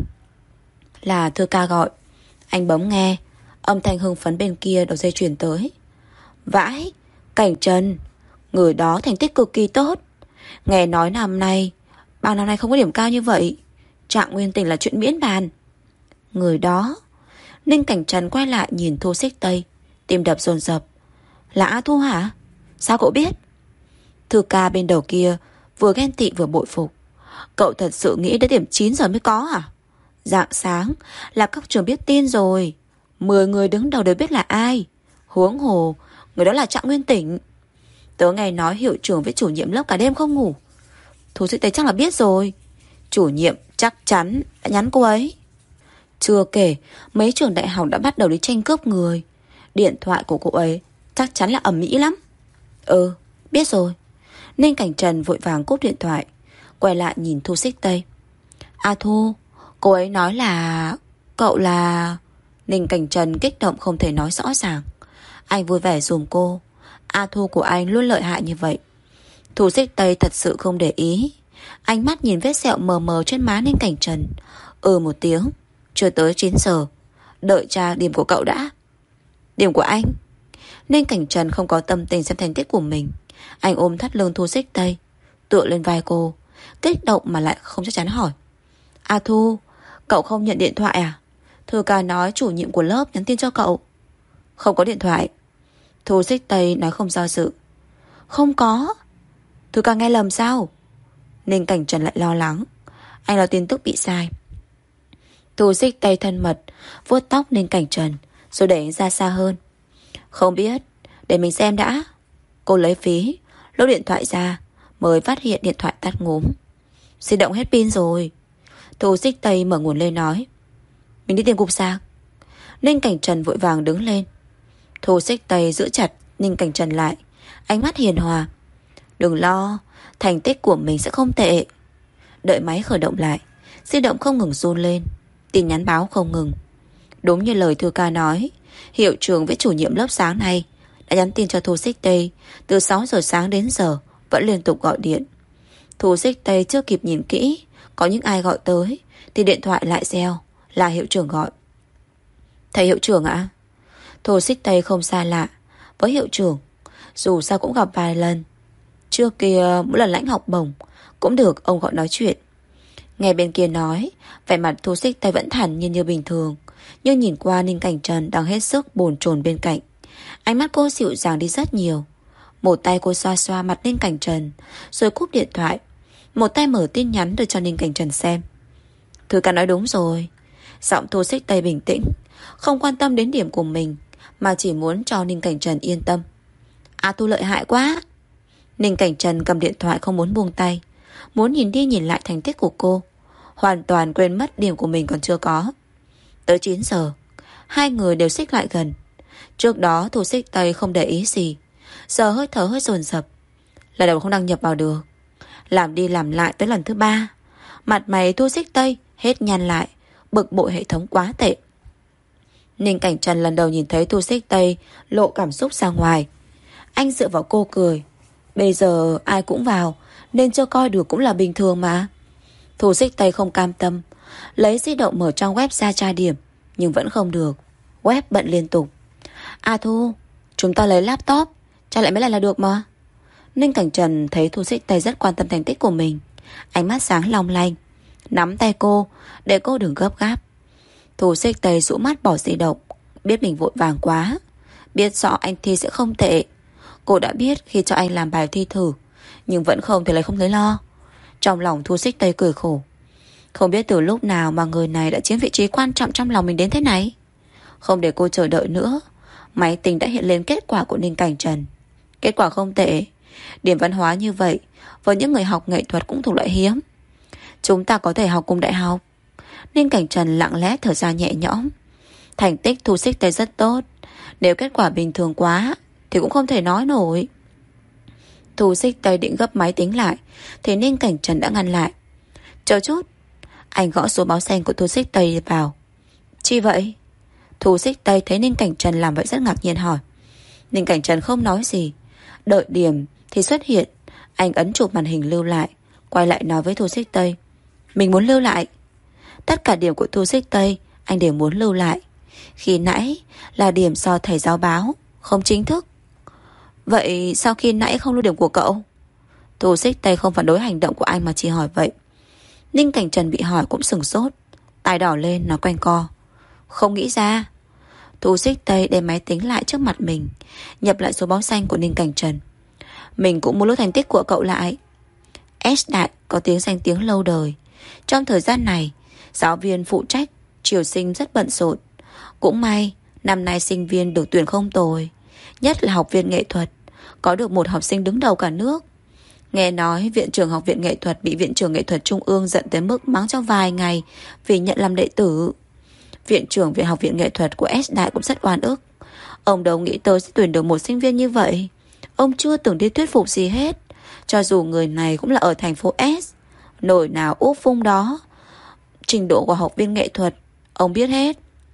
Speaker 1: Là Thư ca gọi. Anh bấm nghe. Âm thanh hưng phấn bên kia đầu dây chuyển tới. Vãi, Cảnh Trần, người đó thành tích cực kỳ tốt. Nghe nói bao năm nay không có điểm cao như vậy. Trạng nguyên tình là chuyện miễn bàn. Người đó. Ninh Cảnh Trần quay lại nhìn Thu Xích Tây, tim đập dồn dập. Là A Thu hả? Sao cậu biết? Thư ca bên đầu kia vừa ghen tị vừa bội phục. Cậu thật sự nghĩ đến điểm 9 giờ mới có à? Rạng sáng là các trường biết tin rồi. 10 người đứng đầu đều biết là ai. Huống hồ, người đó là Trạng Nguyên Tỉnh. Tớ nghe nói hiệu trưởng với chủ nhiệm lớp cả đêm không ngủ. Thu Xích Tây chắc là biết rồi. Chủ nhiệm chắc chắn đã nhắn cô ấy. Chưa kể, mấy trường đại học đã bắt đầu đi tranh cướp người. Điện thoại của cô ấy chắc chắn là ầm ĩ lắm. Ừ, biết rồi. Ninh Cảnh Trần vội vàng cúp điện thoại, quay lại nhìn Thu Xích Tây. A Thu, cô ấy nói là... Cậu là... Ninh Cảnh Trần kích động không thể nói rõ ràng. Anh vui vẻ dùm cô. A Thu của anh luôn lợi hại như vậy. Thu Xích Tây thật sự không để ý. Ánh mắt nhìn vết sẹo mờ mờ trên má Ninh Cảnh Trần. Một tiếng. Chưa tới 9 giờ. Đợi tra điểm của cậu đã. Điểm của anh? Ninh Cảnh Trần không có tâm tình xem thành tích của mình. Anh ôm thắt lưng Thu Xích Tây, tựa lên vai cô, kích động mà lại không chắc chắn hỏi. A Thu, cậu không nhận điện thoại à? Thư ca nói chủ nhiệm của lớp nhắn tin cho cậu. Không có điện thoại. Thu Xích Tây nói không do dự. Không có. Thư ca nghe lầm sao? Ninh Cảnh Trần lại lo lắng. Anh lo tin tức bị sai. Thu Xích Tây thân mật vuốt tóc Ninh Cảnh Trần, rồi đẩy anh ra xa hơn. Không biết, để mình xem đã. Cô lấy ví, lôi điện thoại ra, mới phát hiện điện thoại tắt ngúm. Di động hết pin rồi. Thu Xích Tây mở nguồn lên nói. Mình đi tìm cục sạc. Ninh Cảnh Trần vội vàng đứng lên. Thu Xích Tây giữ chặt Ninh Cảnh Trần lại, ánh mắt hiền hòa. Đừng lo, thành tích của mình sẽ không tệ. Đợi máy khởi động lại, di động không ngừng run lên, tin nhắn báo không ngừng. Đúng như lời Thư ca nói, hiệu trưởng với chủ nhiệm lớp sáng nay đã nhắn tin cho Thu Xích Tây. Từ 6 giờ sáng đến giờ vẫn liên tục gọi điện. Thu Xích Tây chưa kịp nhìn kỹ có những ai gọi tới thì điện thoại lại reo. Là hiệu trưởng gọi. Thầy hiệu trưởng ạ? Thu Xích Tây không xa lạ với hiệu trưởng, dù sao cũng gặp vài lần. Trước kia mỗi lần lãnh học bổng cũng được ông gọi nói chuyện. Nghe bên kia nói, vẻ mặt Thu Xích Tây vẫn thản nhiên như bình thường, nhưng nhìn qua Ninh Cảnh Trần đang hết sức bồn chồn bên cạnh. Ánh mắt cô dịu dàng đi rất nhiều. Một tay cô xoa xoa mặt Ninh Cảnh Trần, rồi cúp điện thoại. Một tay mở tin nhắn đưa cho Ninh Cảnh Trần xem. Thư ca nói đúng rồi. Giọng Thu Xích Tây bình tĩnh, không quan tâm đến điểm của mình, mà chỉ muốn cho Ninh Cảnh Trần yên tâm. A Thu lợi hại quá. Ninh Cảnh Trần cầm điện thoại không muốn buông tay, muốn nhìn đi nhìn lại thành tích của cô, hoàn toàn quên mất điểm của mình còn chưa có. Tới 9 giờ, hai người đều xích lại gần. Trước đó Thu Xích Tây không để ý gì, giờ hơi thở hơi dồn dập. Lần đầu không đăng nhập vào được, làm đi làm lại tới lần thứ 3. Mặt mày Thu Xích Tây hết nhăn lại, bực bội hệ thống quá tệ. Ninh Cảnh Trần lần đầu nhìn thấy Thu Xích Tây lộ cảm xúc ra ngoài. Anh dựa vào cô cười. Bây giờ ai cũng vào, nên chưa coi được cũng là bình thường mà. Thu Xích Tây không cam tâm, lấy di động mở trang web ra tra điểm, nhưng vẫn không được. Web bận liên tục. A Thu, chúng ta lấy laptop tra lại mấy lần là được mà. Ninh Cảnh Trần thấy Thu Xích Tây rất quan tâm thành tích của mình, ánh mắt sáng long lanh, nắm tay cô để cô đừng gấp gáp. Thu Xích Tây rũ mắt bỏ di động, biết mình vội vàng quá, biết rõ anh thi sẽ không tệ. Cô đã biết khi cho anh làm bài thi thử, nhưng vẫn không thì lại không thấy lo. Trong lòng Thu Xích Tây cười khổ. Không biết từ lúc nào mà người này đã chiếm vị trí quan trọng trong lòng mình đến thế này. Không để cô chờ đợi nữa, máy tính đã hiện lên kết quả của Ninh Cảnh Trần. Kết quả không tệ. Điểm văn hóa như vậy với những người học nghệ thuật cũng thuộc loại hiếm. Chúng ta có thể học cùng đại học. Ninh Cảnh Trần lặng lẽ thở ra nhẹ nhõm. Thành tích Thu Xích Tây rất tốt, nếu kết quả bình thường quá thì cũng không thể nói nổi. Thu Xích Tây định gấp máy tính lại thì Ninh Cảnh Trần đã ngăn lại. Chờ chút. Anh gõ số báo xanh của Thu Xích Tây vào. Chi vậy? Thu Xích Tây thấy Ninh Cảnh Trần làm vậy rất ngạc nhiên hỏi. Ninh Cảnh Trần không nói gì. Đợi điểm thì xuất hiện. Anh ấn chụp màn hình lưu lại, quay lại nói với Thu Xích Tây. Mình muốn lưu lại. Tất cả điểm của Thu Xích Tây anh đều muốn lưu lại. Khi nãy là điểm do thầy giáo báo, không chính thức. Vậy sao khi nãy không lưu điểm của cậu? Thu Xích Tây không phản đối hành động của anh mà chỉ hỏi vậy. Ninh Cảnh Trần bị hỏi cũng sửng sốt, tai đỏ lên nói quanh co. Không nghĩ ra. Thu Xích Tây đem máy tính lại trước mặt mình, nhập lại số báo xanh của Ninh Cảnh Trần. Mình cũng muốn lưu thành tích của cậu lại. S Đại có tiếng danh tiếng lâu đời. Trong thời gian này, giáo viên phụ trách triều sinh rất bận rộn. Cũng may năm nay sinh viên được tuyển không tồi, nhất là học viên nghệ thuật, có được một học sinh đứng đầu cả nước. Nghe nói viện trưởng học viện nghệ thuật bị viện trưởng nghệ thuật trung ương giận tới mức mắng cho vài ngày vì nhận làm đệ tử. Viện trưởng viện học viện nghệ thuật của S Đại cũng rất oan ức. Ông đâu nghĩ tới sẽ tuyển được một sinh viên như vậy. Ông chưa từng đi thuyết phục gì hết, cho dù người này cũng là ở thành phố S. Nổi nào úp vung đó. Trình độ của học viên nghệ thuật ông biết hết.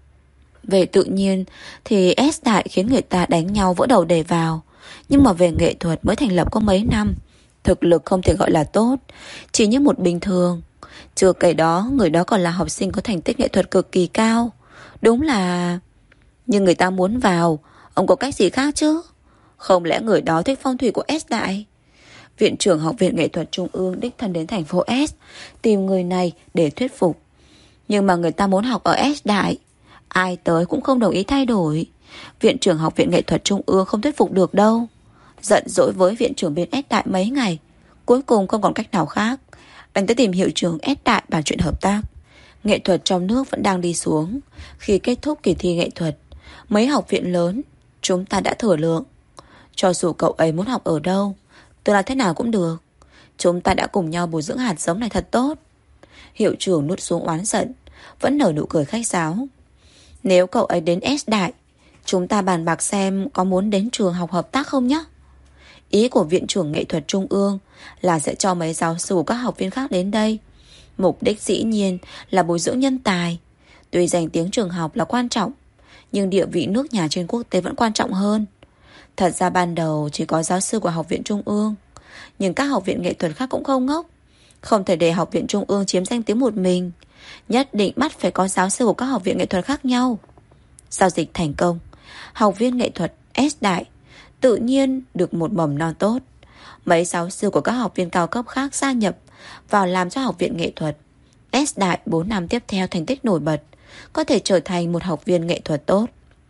Speaker 1: Về tự nhiên thì S Đại khiến người ta đánh nhau vỡ đầu để vào. Nhưng mà về nghệ thuật mới thành lập có mấy năm, thực lực không thể gọi là tốt, chỉ như một bình thường. Chưa kể đó, người đó còn là học sinh có thành tích nghệ thuật cực kỳ cao. Đúng là... Nhưng người ta muốn vào, ông có cách gì khác chứ? Không lẽ người đó thích phong thủy của S Đại? Viện trưởng học viện nghệ thuật trung ương đích thân đến thành phố S tìm người này để thuyết phục. Nhưng mà người ta muốn học ở S Đại, ai tới cũng không đồng ý thay đổi. Viện trưởng học viện nghệ thuật trung ương không thuyết phục được đâu. Giận dỗi với viện trưởng bên S Đại mấy ngày, cuối cùng không còn cách nào khác, đành tới tìm hiệu trưởng S Đại bàn chuyện hợp tác. Nghệ thuật trong nước vẫn đang đi xuống. Khi kết thúc kỳ thi nghệ thuật, mấy học viện lớn chúng ta đã thừa lượng. Cho dù cậu ấy muốn học ở đâu, tương lai thế nào cũng được, chúng ta đã cùng nhau bồi dưỡng hạt giống này thật tốt. Hiệu trưởng nuốt xuống oán giận, vẫn nở nụ cười khách sáo. Nếu cậu ấy đến S Đại, chúng ta bàn bạc xem có muốn đến trường học hợp tác không nhé. Ý của viện trưởng nghệ thuật trung ương là sẽ cho mấy giáo sư các học viên khác đến đây. Mục đích dĩ nhiên là bồi dưỡng nhân tài. Tuy danh tiếng trường học là quan trọng, nhưng địa vị nước nhà trên quốc tế vẫn quan trọng hơn. Thật ra ban đầu chỉ có giáo sư của học viện trung ương, nhưng các học viện nghệ thuật khác cũng không ngốc. Không thể để học viện trung ương chiếm danh tiếng một mình, nhất định bắt phải có giáo sư của các học viện nghệ thuật khác nhau. Giao dịch thành công, học viên nghệ thuật S Đại tự nhiên được một mầm non tốt. Mấy giáo sư của các học viên cao cấp khác gia nhập vào làm cho học viện nghệ thuật. S Đại 4 năm tiếp theo thành tích nổi bật, có thể trở thành một học viên nghệ thuật tốt.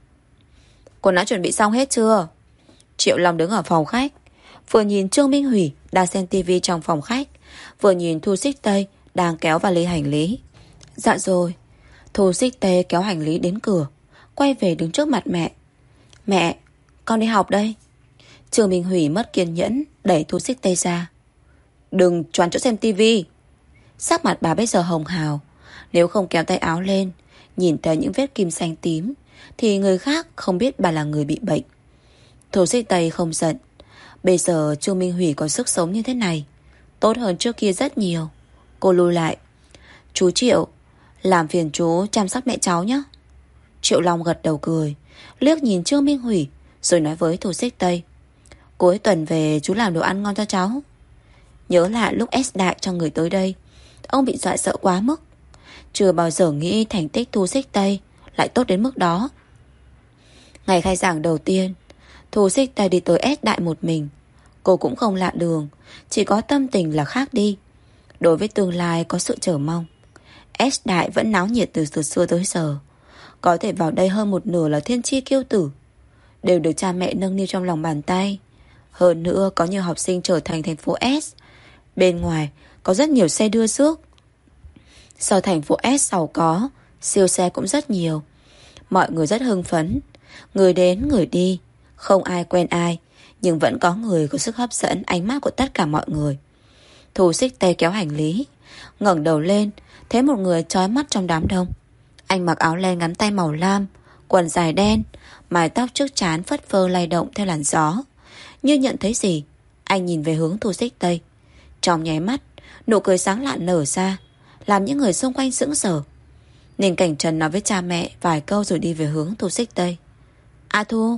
Speaker 1: Cô đã chuẩn bị xong hết chưa? Triệu Long đứng ở phòng khách, vừa nhìn Trương Minh Hủy đang xem tivi trong phòng khách, vừa nhìn Thu Xích Tây đang kéo vali hành lý. Dạ rồi. Thu Xích Tây kéo hành lý đến cửa, quay về đứng trước mặt mẹ. Mẹ, con đi học đây. Trương Minh Hủy mất kiên nhẫn đẩy Thu Xích Tây ra. Đừng choán chỗ xem tivi. Sắc mặt bà bây giờ hồng hào, nếu không kéo tay áo lên, nhìn thấy những vết kim xanh tím, thì người khác không biết bà là người bị bệnh. Thu Xích Tây không giận. Bây giờ Trương Minh Hủy có sức sống như thế này, tốt hơn trước kia rất nhiều. Cô lưu lại. Chú Triệu, làm phiền chú chăm sóc mẹ cháu nhé. Triệu Long gật đầu cười, liếc nhìn Trương Minh Hủy, rồi nói với Thu Xích Tây. Cuối tuần về chú làm đồ ăn ngon cho cháu. Nhớ lại lúc S Đại cho người tới đây, ông bị dọa sợ quá mức. Chưa bao giờ nghĩ thành tích Thu Xích Tây lại tốt đến mức đó. Ngày khai giảng đầu tiên, Thu Xích Tây đi tới S Đại một mình. Cô cũng không lạ đường, chỉ có tâm tình là khác đi. Đối với tương lai có sự chờ mong. S Đại vẫn náo nhiệt từ xưa tới giờ. Có thể vào đây hơn một nửa là thiên chi kiêu tử, đều được cha mẹ nâng niu trong lòng bàn tay. Hơn nữa có nhiều học sinh trở thành thành phố S. Bên ngoài có rất nhiều xe đưa rước. Do thành phố S giàu có, siêu xe cũng rất nhiều. Mọi người rất hưng phấn, người đến người đi, không ai quen ai, nhưng vẫn có người có sức hấp dẫn ánh mắt của tất cả mọi người. Thu Xích Tây kéo hành lý, ngẩng đầu lên, thấy một người chói mắt trong đám đông. Anh mặc áo len ngắn tay màu lam, quần dài đen, mái tóc trước trán phất phơ lay động theo làn gió. Như nhận thấy gì, Anh nhìn về hướng Thu Xích Tây. Trong nháy mắt, nụ cười sáng lạn nở ra, làm những người xung quanh sững sờ. Ninh Cảnh Trần nói với cha mẹ vài câu rồi đi về hướng Thu Xích Tây. A Thu.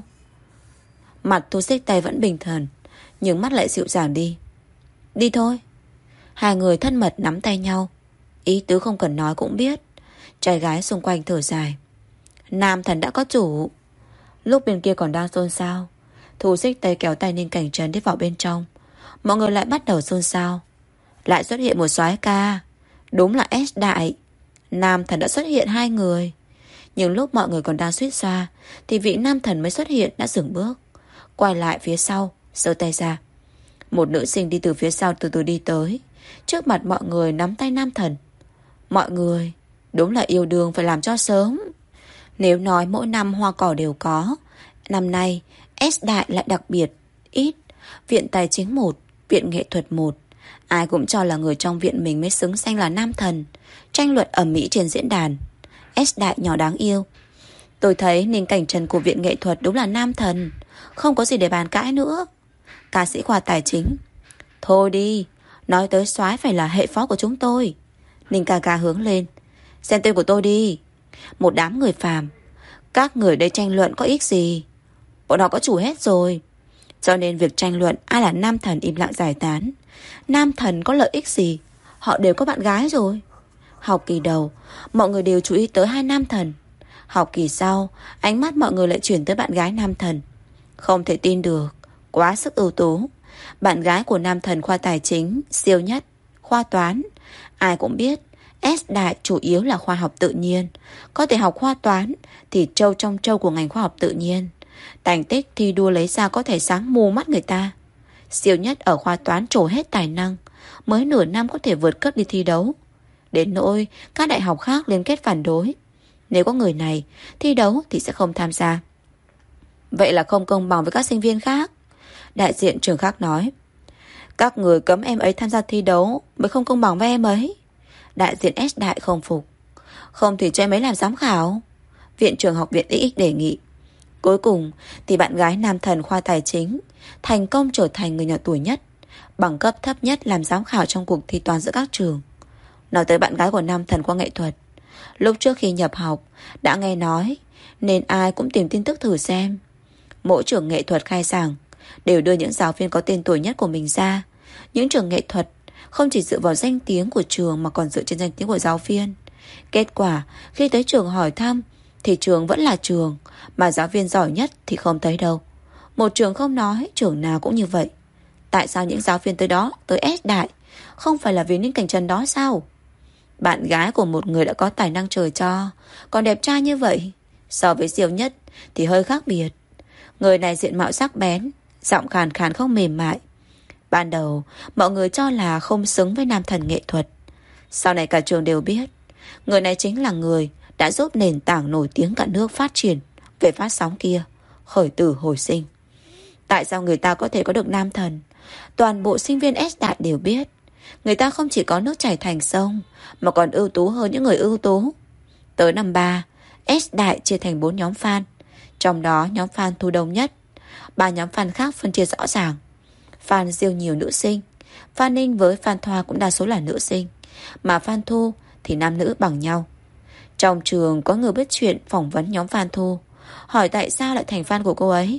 Speaker 1: Mặt Thu Xích Tây vẫn bình thản, nhưng mắt lại dịu dàng đi. Đi thôi. Hai người thân mật nắm tay nhau. Ý tứ không cần nói cũng biết. Trai gái xung quanh thở dài. Nam thần đã có chủ. Lúc bên kia còn đang xôn xao, Thu Xích Tây kéo tay Ninh Cảnh Trần đi vào bên trong. Mọi người lại bắt đầu xôn xao. Lại xuất hiện một soái ca. Đúng là S đại. Nam thần đã xuất hiện hai người. Nhưng lúc mọi người còn đang suýt xoa thì vị nam thần mới xuất hiện, đã dừng bước, quay lại phía sau, giơ tay ra. Một nữ sinh đi từ phía sau từ từ đi tới, trước mặt mọi người nắm tay nam thần. Mọi người, đúng là yêu đương phải làm cho sớm. Nếu nói mỗi năm hoa cỏ đều có, năm nay S đại lại đặc biệt ít. Viện tài chính 1, viện nghệ thuật 1. Ai cũng cho là người trong viện mình mới xứng danh là nam thần. Tranh luận ầm ĩ trên diễn đàn. S đại nhỏ đáng yêu. Tôi thấy Ninh Cảnh Trần của viện nghệ thuật đúng là nam thần, không có gì để bàn cãi nữa. Ca sĩ khoa tài chính. Thôi đi, nói tới soái phải là hệ phó của chúng tôi. Ninh ca ca hướng lên. Xem tên của tôi đi. Một đám người phàm. Các người đây tranh luận có ích gì? Bọn họ có chủ hết rồi. Cho nên việc tranh luận ai là nam thần im lặng giải tán. Nam thần có lợi ích gì? Họ đều có bạn gái rồi. Học kỳ đầu, mọi người đều chú ý tới hai nam thần. Học kỳ sau, ánh mắt mọi người lại chuyển tới bạn gái nam thần. Không thể tin được, quá sức ưu tú. Bạn gái của nam thần khoa tài chính, siêu nhất, khoa toán. Ai cũng biết, S đại chủ yếu là khoa học tự nhiên. Có thể học khoa toán thì trâu trong trâu của ngành khoa học tự nhiên. Thành tích thi đua lấy ra có thể sáng mù mắt người ta. Siêu nhất ở khoa toán trổ hết tài năng, mới nửa năm có thể vượt cấp đi thi đấu. Đến nỗi các đại học khác liên kết phản đối. Nếu có người này thi đấu thì sẽ không tham gia. Vậy là không công bằng với các sinh viên khác. Đại diện trường khác nói. Các người cấm em ấy tham gia thi đấu mới không công bằng với em ấy. Đại diện S đại không phục. Không thì cho em ấy làm giám khảo. Viện trưởng học viện XX đề nghị. Cuối cùng thì bạn gái nam thần khoa tài chính thành công trở thành người nhỏ tuổi nhất, bằng cấp thấp nhất làm giám khảo trong cuộc thi toán giữa các trường. Nói tới bạn gái của nam thần khoa nghệ thuật, lúc trước khi nhập học đã nghe nói, nên ai cũng tìm tin tức thử xem. Mỗi trường nghệ thuật khai giảng đều đưa những giáo viên có tên tuổi nhất của mình ra. Những trường nghệ thuật không chỉ dựa vào danh tiếng của trường mà còn dựa trên danh tiếng của giáo viên. Kết quả khi tới trường hỏi thăm thì trường vẫn là trường, mà giáo viên giỏi nhất thì không thấy đâu. Một trường không nói, trường nào cũng như vậy. Tại sao những giáo viên tới đó, tới S đại, không phải là vì Ninh Cảnh Trần đó sao? Bạn gái của một người đã có tài năng trời cho, còn đẹp trai như vậy, so với siêu nhất thì hơi khác biệt. Người này diện mạo sắc bén, giọng khàn khàn không mềm mại. Ban đầu mọi người cho là không xứng với nam thần nghệ thuật. Sau này cả trường đều biết, người này chính là người đã giúp nền tảng nổi tiếng cả nước phát triển về phát sóng kia, khởi tử hồi sinh. Tại sao người ta có thể có được nam thần? Toàn bộ sinh viên S đại đều biết. Người ta không chỉ có nước chảy thành sông, mà còn ưu tú hơn những người ưu tú. Tới năm 3, S đại chia thành 4 nhóm fan. Trong đó nhóm fan Thu đông nhất. 3 nhóm fan khác phân chia rõ ràng. Fan Diêu nhiều nữ sinh, Fan Ninh với Fan Thoa cũng đa số là nữ sinh, mà Fan Thu thì nam nữ bằng nhau. Trong trường có người biết chuyện phỏng vấn nhóm Fan Thu, hỏi tại sao lại thành fan của cô ấy.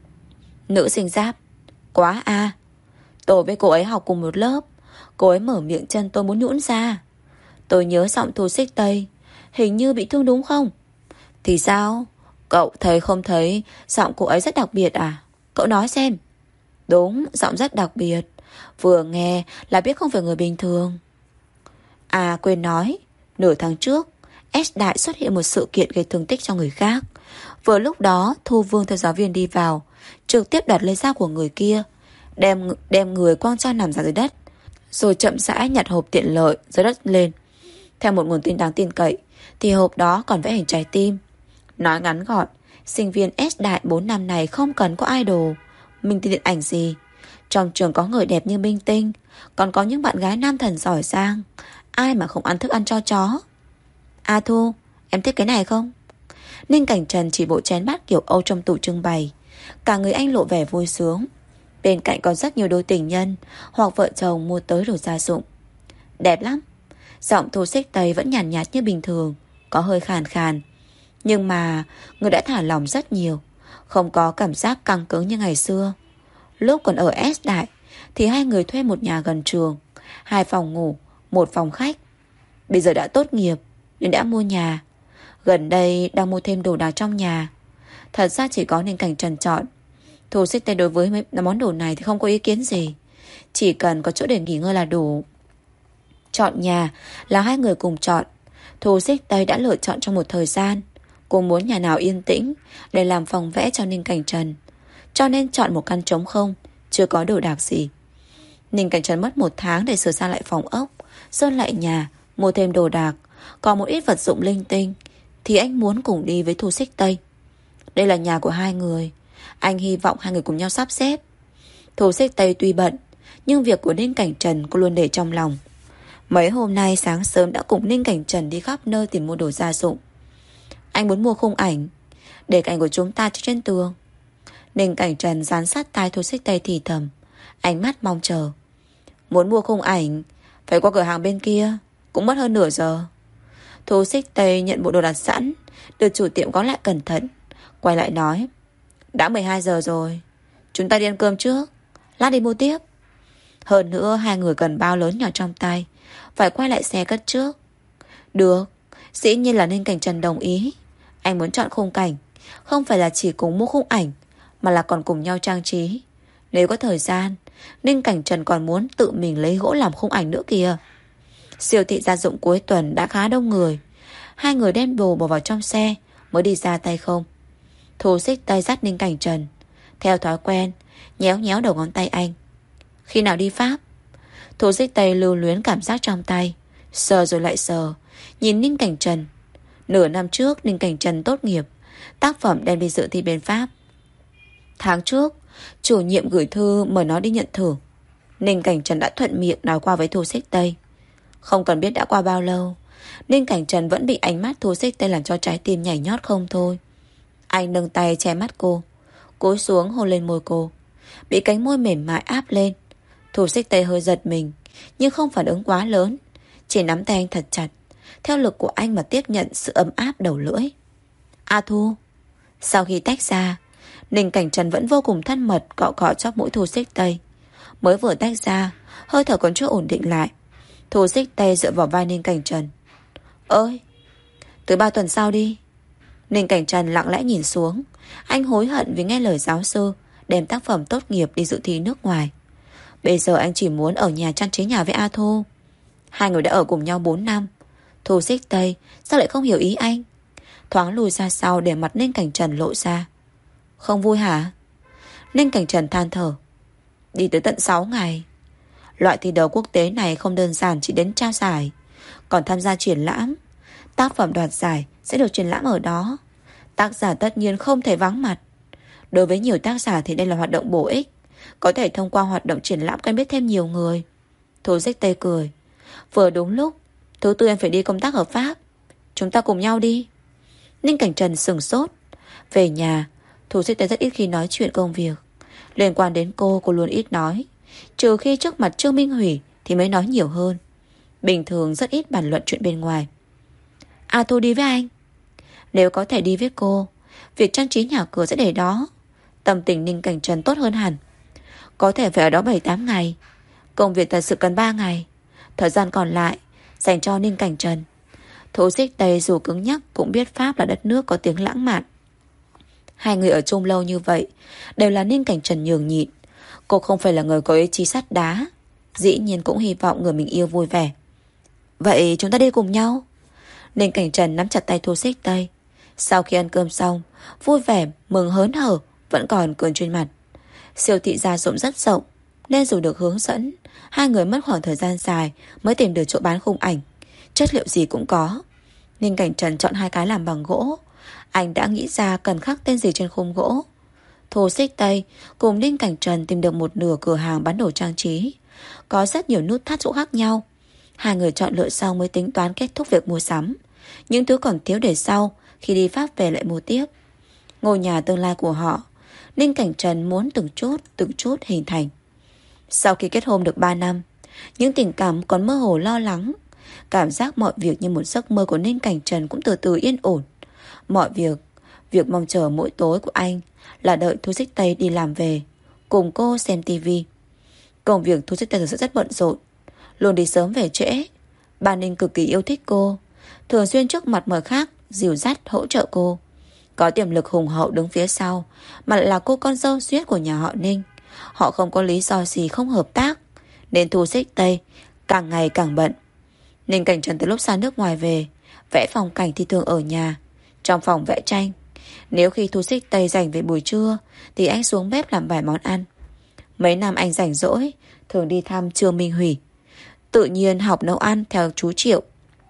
Speaker 1: Nữ sinh giáp. Quá a, tôi với cô ấy học cùng một lớp. Cô ấy mở miệng chân tôi muốn nhũn ra. Tôi nhớ giọng Thu Xích Tây hình như bị thương đúng không? Thì sao? Cậu thấy không thấy giọng cô ấy rất đặc biệt à? Cậu nói xem. Đúng, giọng rất đặc biệt. Vừa nghe là biết không phải người bình thường. À quên nói, nửa tháng trước S đại xuất hiện một sự kiện gây thương tích cho người khác. Vừa lúc đó Thu Vương theo giáo viên đi vào, trực tiếp đoạt lấy dao của người kia, đem người quăng cho nằm ra dưới đất, rồi chậm rãi nhặt hộp tiện lợi dưới đất lên. Theo một nguồn tin đáng tin cậy thì hộp đó còn vẽ hình trái tim. Nói ngắn gọn, sinh viên S đại 4 năm này không cần có idol, minh tinh điện ảnh gì. Trong trường có người đẹp như Minh Tinh, còn có những bạn gái nam thần giỏi giang. Ai mà không ăn thức ăn cho chó. A Thu, em thích cái này không? Ninh Cảnh Trần chỉ bộ chén bát kiểu Âu trong tủ trưng bày. Cả người anh lộ vẻ vui sướng. Bên cạnh có rất nhiều đôi tình nhân hoặc vợ chồng mua tới đồ gia dụng. Đẹp lắm. Giọng Thu Xích Tây vẫn nhàn nhạt như bình thường, có hơi khàn khàn. Nhưng mà người đã thả lỏng rất nhiều, không có cảm giác căng cứng như ngày xưa. Lúc còn ở S Đại thì hai người thuê một nhà gần trường, 2 phòng ngủ, 1 phòng khách. Bây giờ đã tốt nghiệp nên đã mua nhà. Gần đây đang mua thêm đồ đạc trong nhà. Thật ra chỉ có Ninh Cảnh Trần chọn. Thu Xích Tây đối với mấy món đồ này thì không có ý kiến gì, chỉ cần có chỗ để nghỉ ngơi là đủ. Chọn nhà là hai người cùng chọn. Thu Xích Tây đã lựa chọn trong một thời gian. Cô muốn nhà nào yên tĩnh để làm phòng vẽ cho Ninh Cảnh Trần, cho nên chọn một căn trống không, chưa có đồ đạc gì. Ninh Cảnh Trần mất 1 tháng để sửa sang lại phòng ốc, sơn lại nhà, mua thêm đồ đạc, còn một ít vật dụng linh tinh thì anh muốn cùng đi với Thu Xích Tây. Đây là nhà của hai người, anh hy vọng hai người cùng nhau sắp xếp. Thu Xích Tây tuy bận, nhưng việc của Ninh Cảnh Trần cô luôn để trong lòng. Mấy hôm nay sáng sớm đã cùng Ninh Cảnh Trần đi khắp nơi tìm mua đồ gia dụng. Anh muốn mua khung ảnh, để ảnh của chúng ta trên tường. Ninh Cảnh Trần dán sát tai Thu Xích Tây thì thầm, ánh mắt mong chờ. Muốn mua khung ảnh phải qua cửa hàng bên kia, cũng mất hơn nửa giờ. Thu Xích Tây nhận bộ đồ đặt sẵn, được chủ tiệm gói lại cẩn thận, quay lại nói, đã 12 giờ rồi, chúng ta đi ăn cơm trước, lát đi mua tiếp. Hơn nữa hai người cần bao lớn nhỏ trong tay, phải quay lại xe cất trước. Được, dĩ nhiên là Ninh Cảnh Trần đồng ý. Anh muốn chọn khung cảnh, không phải là chỉ cùng mua khung ảnh, mà là còn cùng nhau trang trí. Nếu có thời gian, Ninh Cảnh Trần còn muốn tự mình lấy gỗ làm khung ảnh nữa kìa. Siêu thị gia dụng cuối tuần đã khá đông người. Hai người đem đồ bỏ vào trong xe mới đi ra tay không. Thu Xích Tây dắt Ninh Cảnh Trần, theo thói quen nhéo nhéo đầu ngón tay anh. Khi nào đi Pháp? Thu Xích Tây lưu luyến cảm giác trong tay, sờ rồi lại sờ, nhìn Ninh Cảnh Trần. Nửa năm trước Ninh Cảnh Trần tốt nghiệp, tác phẩm đem đi dự thi bên Pháp. Tháng trước chủ nhiệm gửi thư mời nó đi nhận thưởng. Ninh Cảnh Trần đã thuận miệng nói qua với Thu Xích Tây. Không cần biết đã qua bao lâu, Ninh Cảnh Trần vẫn bị ánh mắt Thu Xích Tây làm cho trái tim nhảy nhót không thôi. Anh nâng tay che mắt cô, cúi xuống hôn lên môi cô. Bị cánh môi mềm mại áp lên, Thu Xích Tây hơi giật mình, nhưng không phản ứng quá lớn, chỉ nắm tay anh thật chặt, theo lực của anh mà tiếp nhận sự ấm áp đầu lưỡi. A Thu. Sau khi tách ra, Ninh Cảnh Trần vẫn vô cùng thân mật cọ cọ chóp mũi Thu Xích Tây. Mới vừa tách ra, hơi thở còn chưa ổn định lại. Thu Xích Tây dựa vào vai Ninh Cảnh Trần. Ơi, từ 3 tuần sau đi. Ninh Cảnh Trần lặng lẽ nhìn xuống. Anh hối hận vì nghe lời giáo sư đem tác phẩm tốt nghiệp đi dự thi nước ngoài. Bây giờ anh chỉ muốn ở nhà trang trí nhà với A Thu. Hai người đã ở cùng nhau 4 năm. Thu Xích Tây sao lại không hiểu ý anh? Thoáng lùi ra sau để mặt Ninh Cảnh Trần lộ ra. Không vui hả? Ninh Cảnh Trần than thở. Đi tới tận 6 ngày. Loại thi đấu quốc tế này không đơn giản chỉ đến trao giải, còn tham gia triển lãm. Tác phẩm đoạt giải sẽ được triển lãm ở đó. Tác giả tất nhiên không thể vắng mặt. Đối với nhiều tác giả thì đây là hoạt động bổ ích, có thể thông qua hoạt động triển lãm quen biết thêm nhiều người. Thu Xích Tây cười. Vừa đúng lúc thứ tư em phải đi công tác ở Pháp, chúng ta cùng nhau đi. Ninh Cảnh Trần sửng sốt. Về nhà, Thu Xích Tây rất ít khi nói chuyện công việc. Liên quan đến cô luôn ít nói, trừ khi trước mặt Trương Minh Hủy thì mới nói nhiều hơn. Bình thường rất ít bàn luận chuyện bên ngoài. A Thu đi với anh. Nếu có thể đi với cô, việc trang trí nhà cửa sẽ để đó. Tâm tình Ninh Cảnh Trần tốt hơn hẳn. Có thể phải ở đó 7-8 ngày. Công việc thật sự cần 3 ngày. Thời gian còn lại dành cho Ninh Cảnh Trần. Thu Xích Tây dù cứng nhắc cũng biết Pháp là đất nước có tiếng lãng mạn. Hai người ở chung lâu như vậy đều là Ninh Cảnh Trần nhường nhịn. Cô không phải là người có ý chí sắt đá, dĩ nhiên cũng hy vọng người mình yêu vui vẻ. Vậy chúng ta đi cùng nhau. Ninh Cảnh Trần nắm chặt tay Thu Xích Tây. Sau khi ăn cơm xong, vui vẻ, mừng hớn hở, vẫn còn cười trên mặt. Siêu thị gia dụng rất rộng, nên dù được hướng dẫn, hai người mất khoảng thời gian dài mới tìm được chỗ bán khung ảnh. Chất liệu gì cũng có. Ninh Cảnh Trần chọn 2 cái làm bằng gỗ. Anh đã nghĩ ra cần khắc tên gì trên khung gỗ. Thu Xích Tây cùng Ninh Cảnh Trần tìm được một nửa cửa hàng bán đồ trang trí, có rất nhiều nút thắt chỗ khác nhau. Hai người chọn lựa xong mới tính toán kết thúc việc mua sắm. Những thứ còn thiếu để sau, khi đi Pháp về lại mua tiếp. Ngôi nhà tương lai của họ, Ninh Cảnh Trần muốn từng chút hình thành. Sau khi kết hôn được 3 năm, những tình cảm còn mơ hồ lo lắng. Cảm giác mọi việc như một giấc mơ của Ninh Cảnh Trần cũng từ từ yên ổn. Mọi việc mong chờ mỗi tối của anh là đợi Thu Xích Tây đi làm về, cùng cô xem tivi. Công việc Thu Xích Tây thực sự rất bận rộn, luôn đi sớm về trễ. Bà Ninh cực kỳ yêu thích cô, thường xuyên trước mặt người khác dìu dắt hỗ trợ cô. Có tiềm lực hùng hậu đứng phía sau, mà lại là cô con dâu duy nhất của nhà họ Ninh. Họ không có lý do gì không hợp tác, nên Thu Xích Tây càng ngày càng bận. Ninh Cảnh Trần từ lúc xa nước ngoài về, vẽ phong cảnh thì thường ở nhà, trong phòng vẽ tranh. Nếu khi Thu Xích Tây rảnh về buổi trưa thì anh xuống bếp làm vài món ăn. Mấy năm anh rảnh rỗi thường đi thăm Trương Minh Hủy, tự nhiên học nấu ăn theo chú Triệu.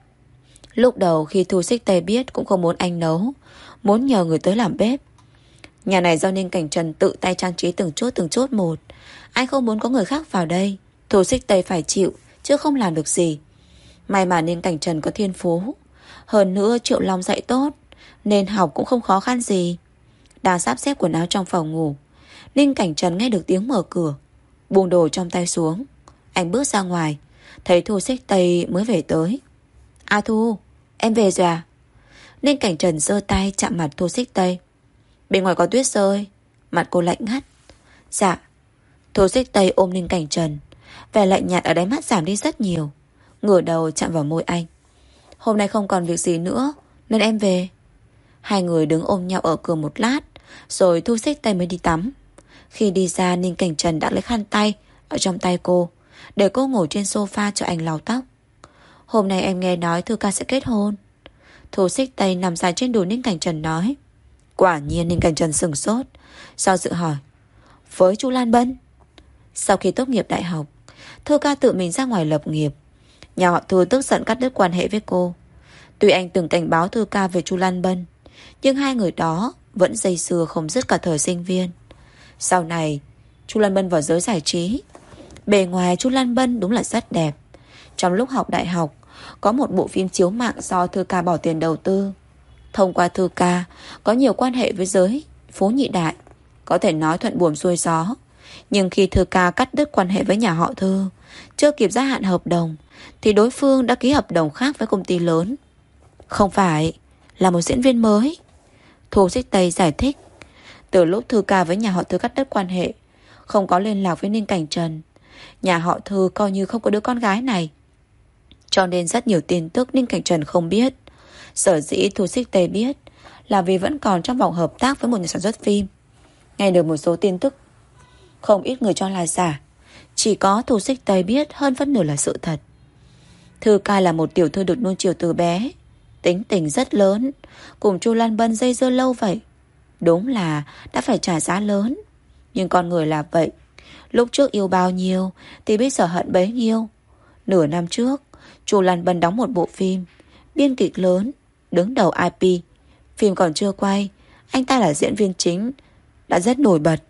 Speaker 1: Lúc đầu khi Thu Xích Tây biết cũng không muốn anh nấu, muốn nhờ người tới làm bếp. Nhà này do Ninh Cảnh Trần tự tay trang trí từng chút một. Anh không muốn có người khác vào đây. Thu Xích Tây phải chịu, chứ không làm được gì. May mà Ninh Cảnh Trần có thiên phú, hơn nữa Triệu Long dạy tốt, nên học cũng không khó khăn gì. Đang sắp xếp quần áo trong phòng ngủ, Ninh Cảnh Trần nghe được tiếng mở cửa, buông đồ trong tay xuống. Anh bước ra ngoài, thấy Thu Xích Tây mới về tới. A Thu, em về rồi à? Ninh Cảnh Trần giơ tay chạm mặt Thu Xích Tây. Bên ngoài có tuyết rơi. Mặt cô lạnh ngắt. Dạ. Thu Xích Tây ôm Ninh Cảnh Trần, vẻ lạnh nhạt ở đáy mắt giảm đi rất nhiều, ngửa đầu chạm vào môi anh. Hôm nay không còn việc gì nữa nên em về. Hai người đứng ôm nhau ở cửa một lát, rồi Thu Xích Tây mới đi tắm. Khi đi ra, Ninh Cảnh Trần đã lấy khăn tay ở trong tay cô, để cô ngồi trên sofa cho anh lau tóc. Hôm nay em nghe nói Thư ca sẽ kết hôn. Thu Xích Tây nằm dài trên đùi Ninh Cảnh Trần nói. Quả nhiên Ninh Cảnh Trần sửng sốt, do dự hỏi. Với chú Lan Bân? Sau khi tốt nghiệp đại học, Thư ca tự mình ra ngoài lập nghiệp. Nhà họ Thư tức giận cắt đứt quan hệ với cô. Tuy anh từng cảnh báo Thư ca về chú Lan Bân, nhưng hai người đó vẫn dây dưa không dứt cả thời sinh viên. Sau này chú Lan Bân vào giới giải trí. Bề ngoài chú Lan Bân đúng là rất đẹp. Trong lúc học đại học, có một bộ phim chiếu mạng do Thư ca bỏ tiền đầu tư. Thông qua Thư ca, có nhiều quan hệ với giới phố nhị đại, có thể nói thuận buồm xuôi gió. Nhưng khi Thư ca cắt đứt quan hệ với nhà họ Thư, chưa kịp gia hạn hợp đồng, thì đối phương đã ký hợp đồng khác với công ty lớn. Không phải, là một diễn viên mới. Thu Xích Tây giải thích. Từ lúc Thư ca với nhà họ Thư cắt đứt quan hệ, không có liên lạc với Ninh Cảnh Trần, nhà họ Thư coi như không có đứa con gái này, cho nên rất nhiều tin tức Ninh Cảnh Trần không biết. Sở dĩ Thu Xích Tây biết là vì vẫn còn trong vòng hợp tác với một nhà sản xuất phim. Nghe được một số tin tức không ít người cho là giả, chỉ có Thu Xích Tây biết hơn phân nửa là sự thật. Thư ca là một tiểu thư được nuông chiều từ bé, tính tình rất lớn, cùng Chu Lan Bân dây dưa lâu vậy. Đúng là đã phải trả giá lớn, nhưng con người là vậy, lúc trước yêu bao nhiêu thì bây giờ hận bấy nhiêu. Nửa năm trước, Chu Lan Bân đóng một bộ phim, biên kịch lớn, đứng đầu IP. Phim còn chưa quay, anh ta là diễn viên chính, đã rất nổi bật.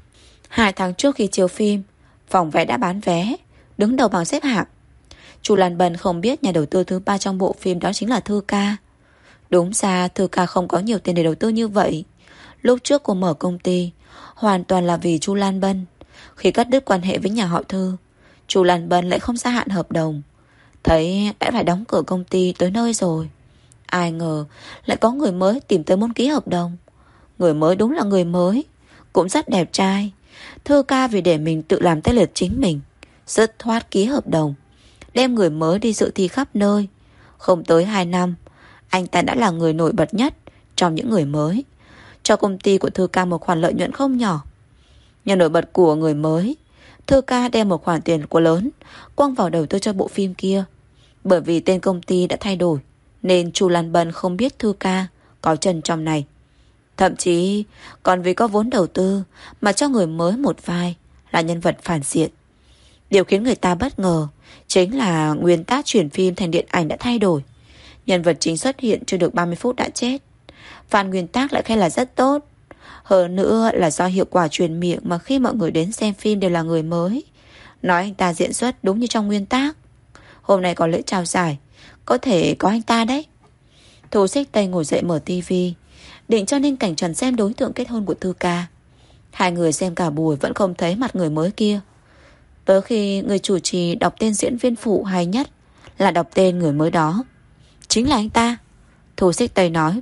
Speaker 1: 2 tháng trước khi chiếu phim, phòng vé đã bán vé, đứng đầu bảng xếp hạng. Chu Lan Bân không biết nhà đầu tư thứ 3 trong bộ phim đó chính là Thư ca. Đúng ra Thư ca không có nhiều tiền để đầu tư như vậy. Lúc trước cô mở công ty hoàn toàn là vì Chu Lan Bân. Khi cắt đứt quan hệ với nhà họ Thư, Chu Lan Bân lại không gia hạn hợp đồng, thấy đã phải đóng cửa công ty tới nơi rồi. Ai ngờ lại có người mới tìm tới muốn ký hợp đồng. Người mới đúng là người mới, cũng rất đẹp trai. Thư ca vì để mình tự làm tay liệt chính mình, dứt khoát ký hợp đồng, đem người mới đi dự thi khắp nơi. Không tới 2 năm, anh ta đã là người nổi bật nhất trong những người mới, cho công ty của Thư ca một khoản lợi nhuận không nhỏ. Nhờ nổi bật của người mới, Thư ca đem một khoản tiền của lớn quăng vào đầu tư cho bộ phim kia. Bởi vì tên công ty đã thay đổi, nên Chu Lan Bân không biết Thư ca có chân trong này. Thậm chí còn vì có vốn đầu tư mà cho người mới một vai là nhân vật phản diện. Điều khiến người ta bất ngờ chính là nguyên tác chuyển phim thành điện ảnh đã thay đổi. Nhân vật chính xuất hiện chưa được 30 phút đã chết. Fan nguyên tác lại khen là rất tốt. Hơn nữa là do hiệu quả truyền miệng mà khi mọi người đến xem phim đều là người mới, nói anh ta diễn xuất đúng như trong nguyên tác. Hôm nay có lễ trao giải, có thể có anh ta đấy. Thu Xích Tây ngồi dậy mở tivi, định cho Ninh Cảnh Trần xem đối tượng kết hôn của Thư ca. Hai người xem cả buổi vẫn không thấy mặt người mới kia. Tới khi người chủ trì đọc tên diễn viên phụ hay nhất là đọc tên người mới đó. Chính là anh ta. Thu Xích Tây nói.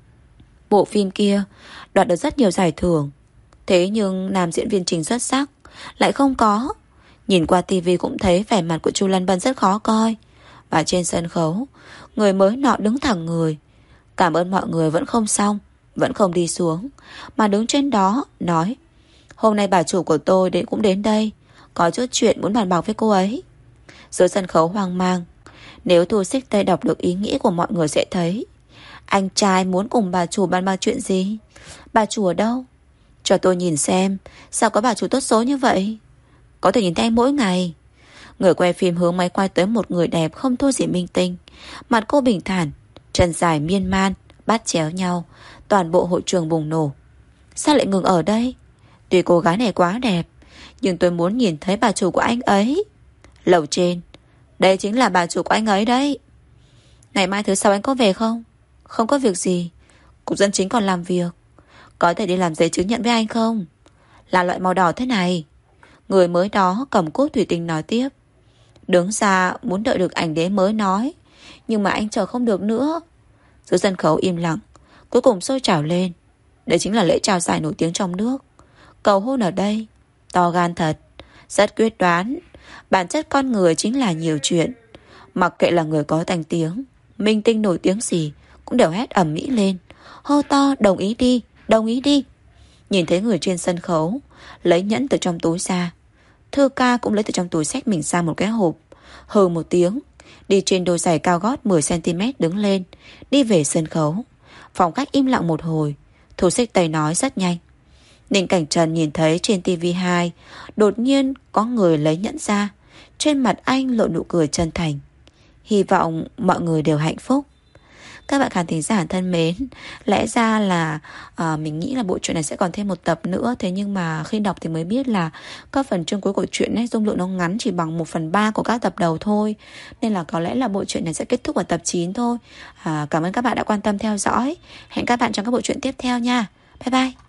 Speaker 1: Bộ phim kia đoạt được rất nhiều giải thưởng, thế nhưng nam diễn viên chính xuất sắc lại không có. Nhìn qua tivi cũng thấy vẻ mặt của Chu Lân Bân rất khó coi. Và trên sân khấu, người mới nọ đứng thẳng người, cảm ơn mọi người vẫn không xong, vẫn không đi xuống, mà đứng trên đó nói: hôm nay bà chủ của tôi cũng đến đây, có chút chuyện muốn bàn bạc với cô ấy. Dưới sân khấu hoang mang. Nếu Thu Xích Tây đọc được ý nghĩ của mọi người sẽ thấy anh trai muốn cùng bà chủ bàn bạc chuyện gì. Bà chủ ở đâu? Cho tôi nhìn xem, sao có bà chủ tốt số như vậy? Có thể nhìn thấy anh mỗi ngày. Người quay phim hướng máy quay tới một người đẹp không thua gì minh tinh. Mặt cô bình thản, chân dài miên man, bắt chéo nhau. Toàn bộ hội trường bùng nổ. Sao lại ngừng ở đây? Tuy cô gái này quá đẹp, nhưng tôi muốn nhìn thấy bà chủ của anh ấy. Lầu trên, đây chính là bà chủ của anh ấy đấy. Ngày mai thứ sáu anh có về không? Không có việc gì. Cục dân chính còn làm việc. Có thể đi làm giấy chứng nhận với anh không? Là loại màu đỏ thế này. Người mới đó cầm cúp thủy tinh nói tiếp. Đứng xa muốn đợi được ảnh đế mới nói, nhưng mà anh chờ không được nữa. Dưới sân khấu im lặng. Cuối cùng sôi trào lên. Đây chính là lễ trao giải nổi tiếng trong nước. Cầu hôn ở đây to gan thật, rất quyết đoán. Bản chất con người chính là nhiều chuyện. Mặc kệ là người có danh tiếng, minh tinh nổi tiếng gì, cũng đều hét ầm ĩ lên, hô to đồng ý đi, đồng ý đi. Nhìn thấy người trên sân khấu lấy nhẫn từ trong túi ra, Thư ca cũng lấy từ trong túi xách mình ra một cái hộp, hừ một tiếng, đi trên đôi giày cao gót 10cm đứng lên, đi về sân khấu. Phòng khách im lặng một hồi. Thu Xích Tây nói rất nhanh. Ninh Cảnh Trần nhìn thấy trên TV2 đột nhiên có người lấy nhẫn ra. Trên mặt anh lộ nụ cười chân thành. Hy vọng mọi người đều hạnh phúc. Các bạn khán thính giả thân mến, lẽ ra là mình nghĩ là bộ truyện này sẽ còn thêm một tập nữa. Thế nhưng mà khi đọc thì mới biết là các phần chương cuối của truyện ấy, dung lượng nó ngắn chỉ bằng 1/3 của các tập đầu thôi. Nên là có lẽ là bộ truyện này sẽ kết thúc ở tập 9 thôi. Cảm ơn các bạn đã quan tâm theo dõi. Hẹn các bạn trong các bộ truyện tiếp theo nha. Bye bye.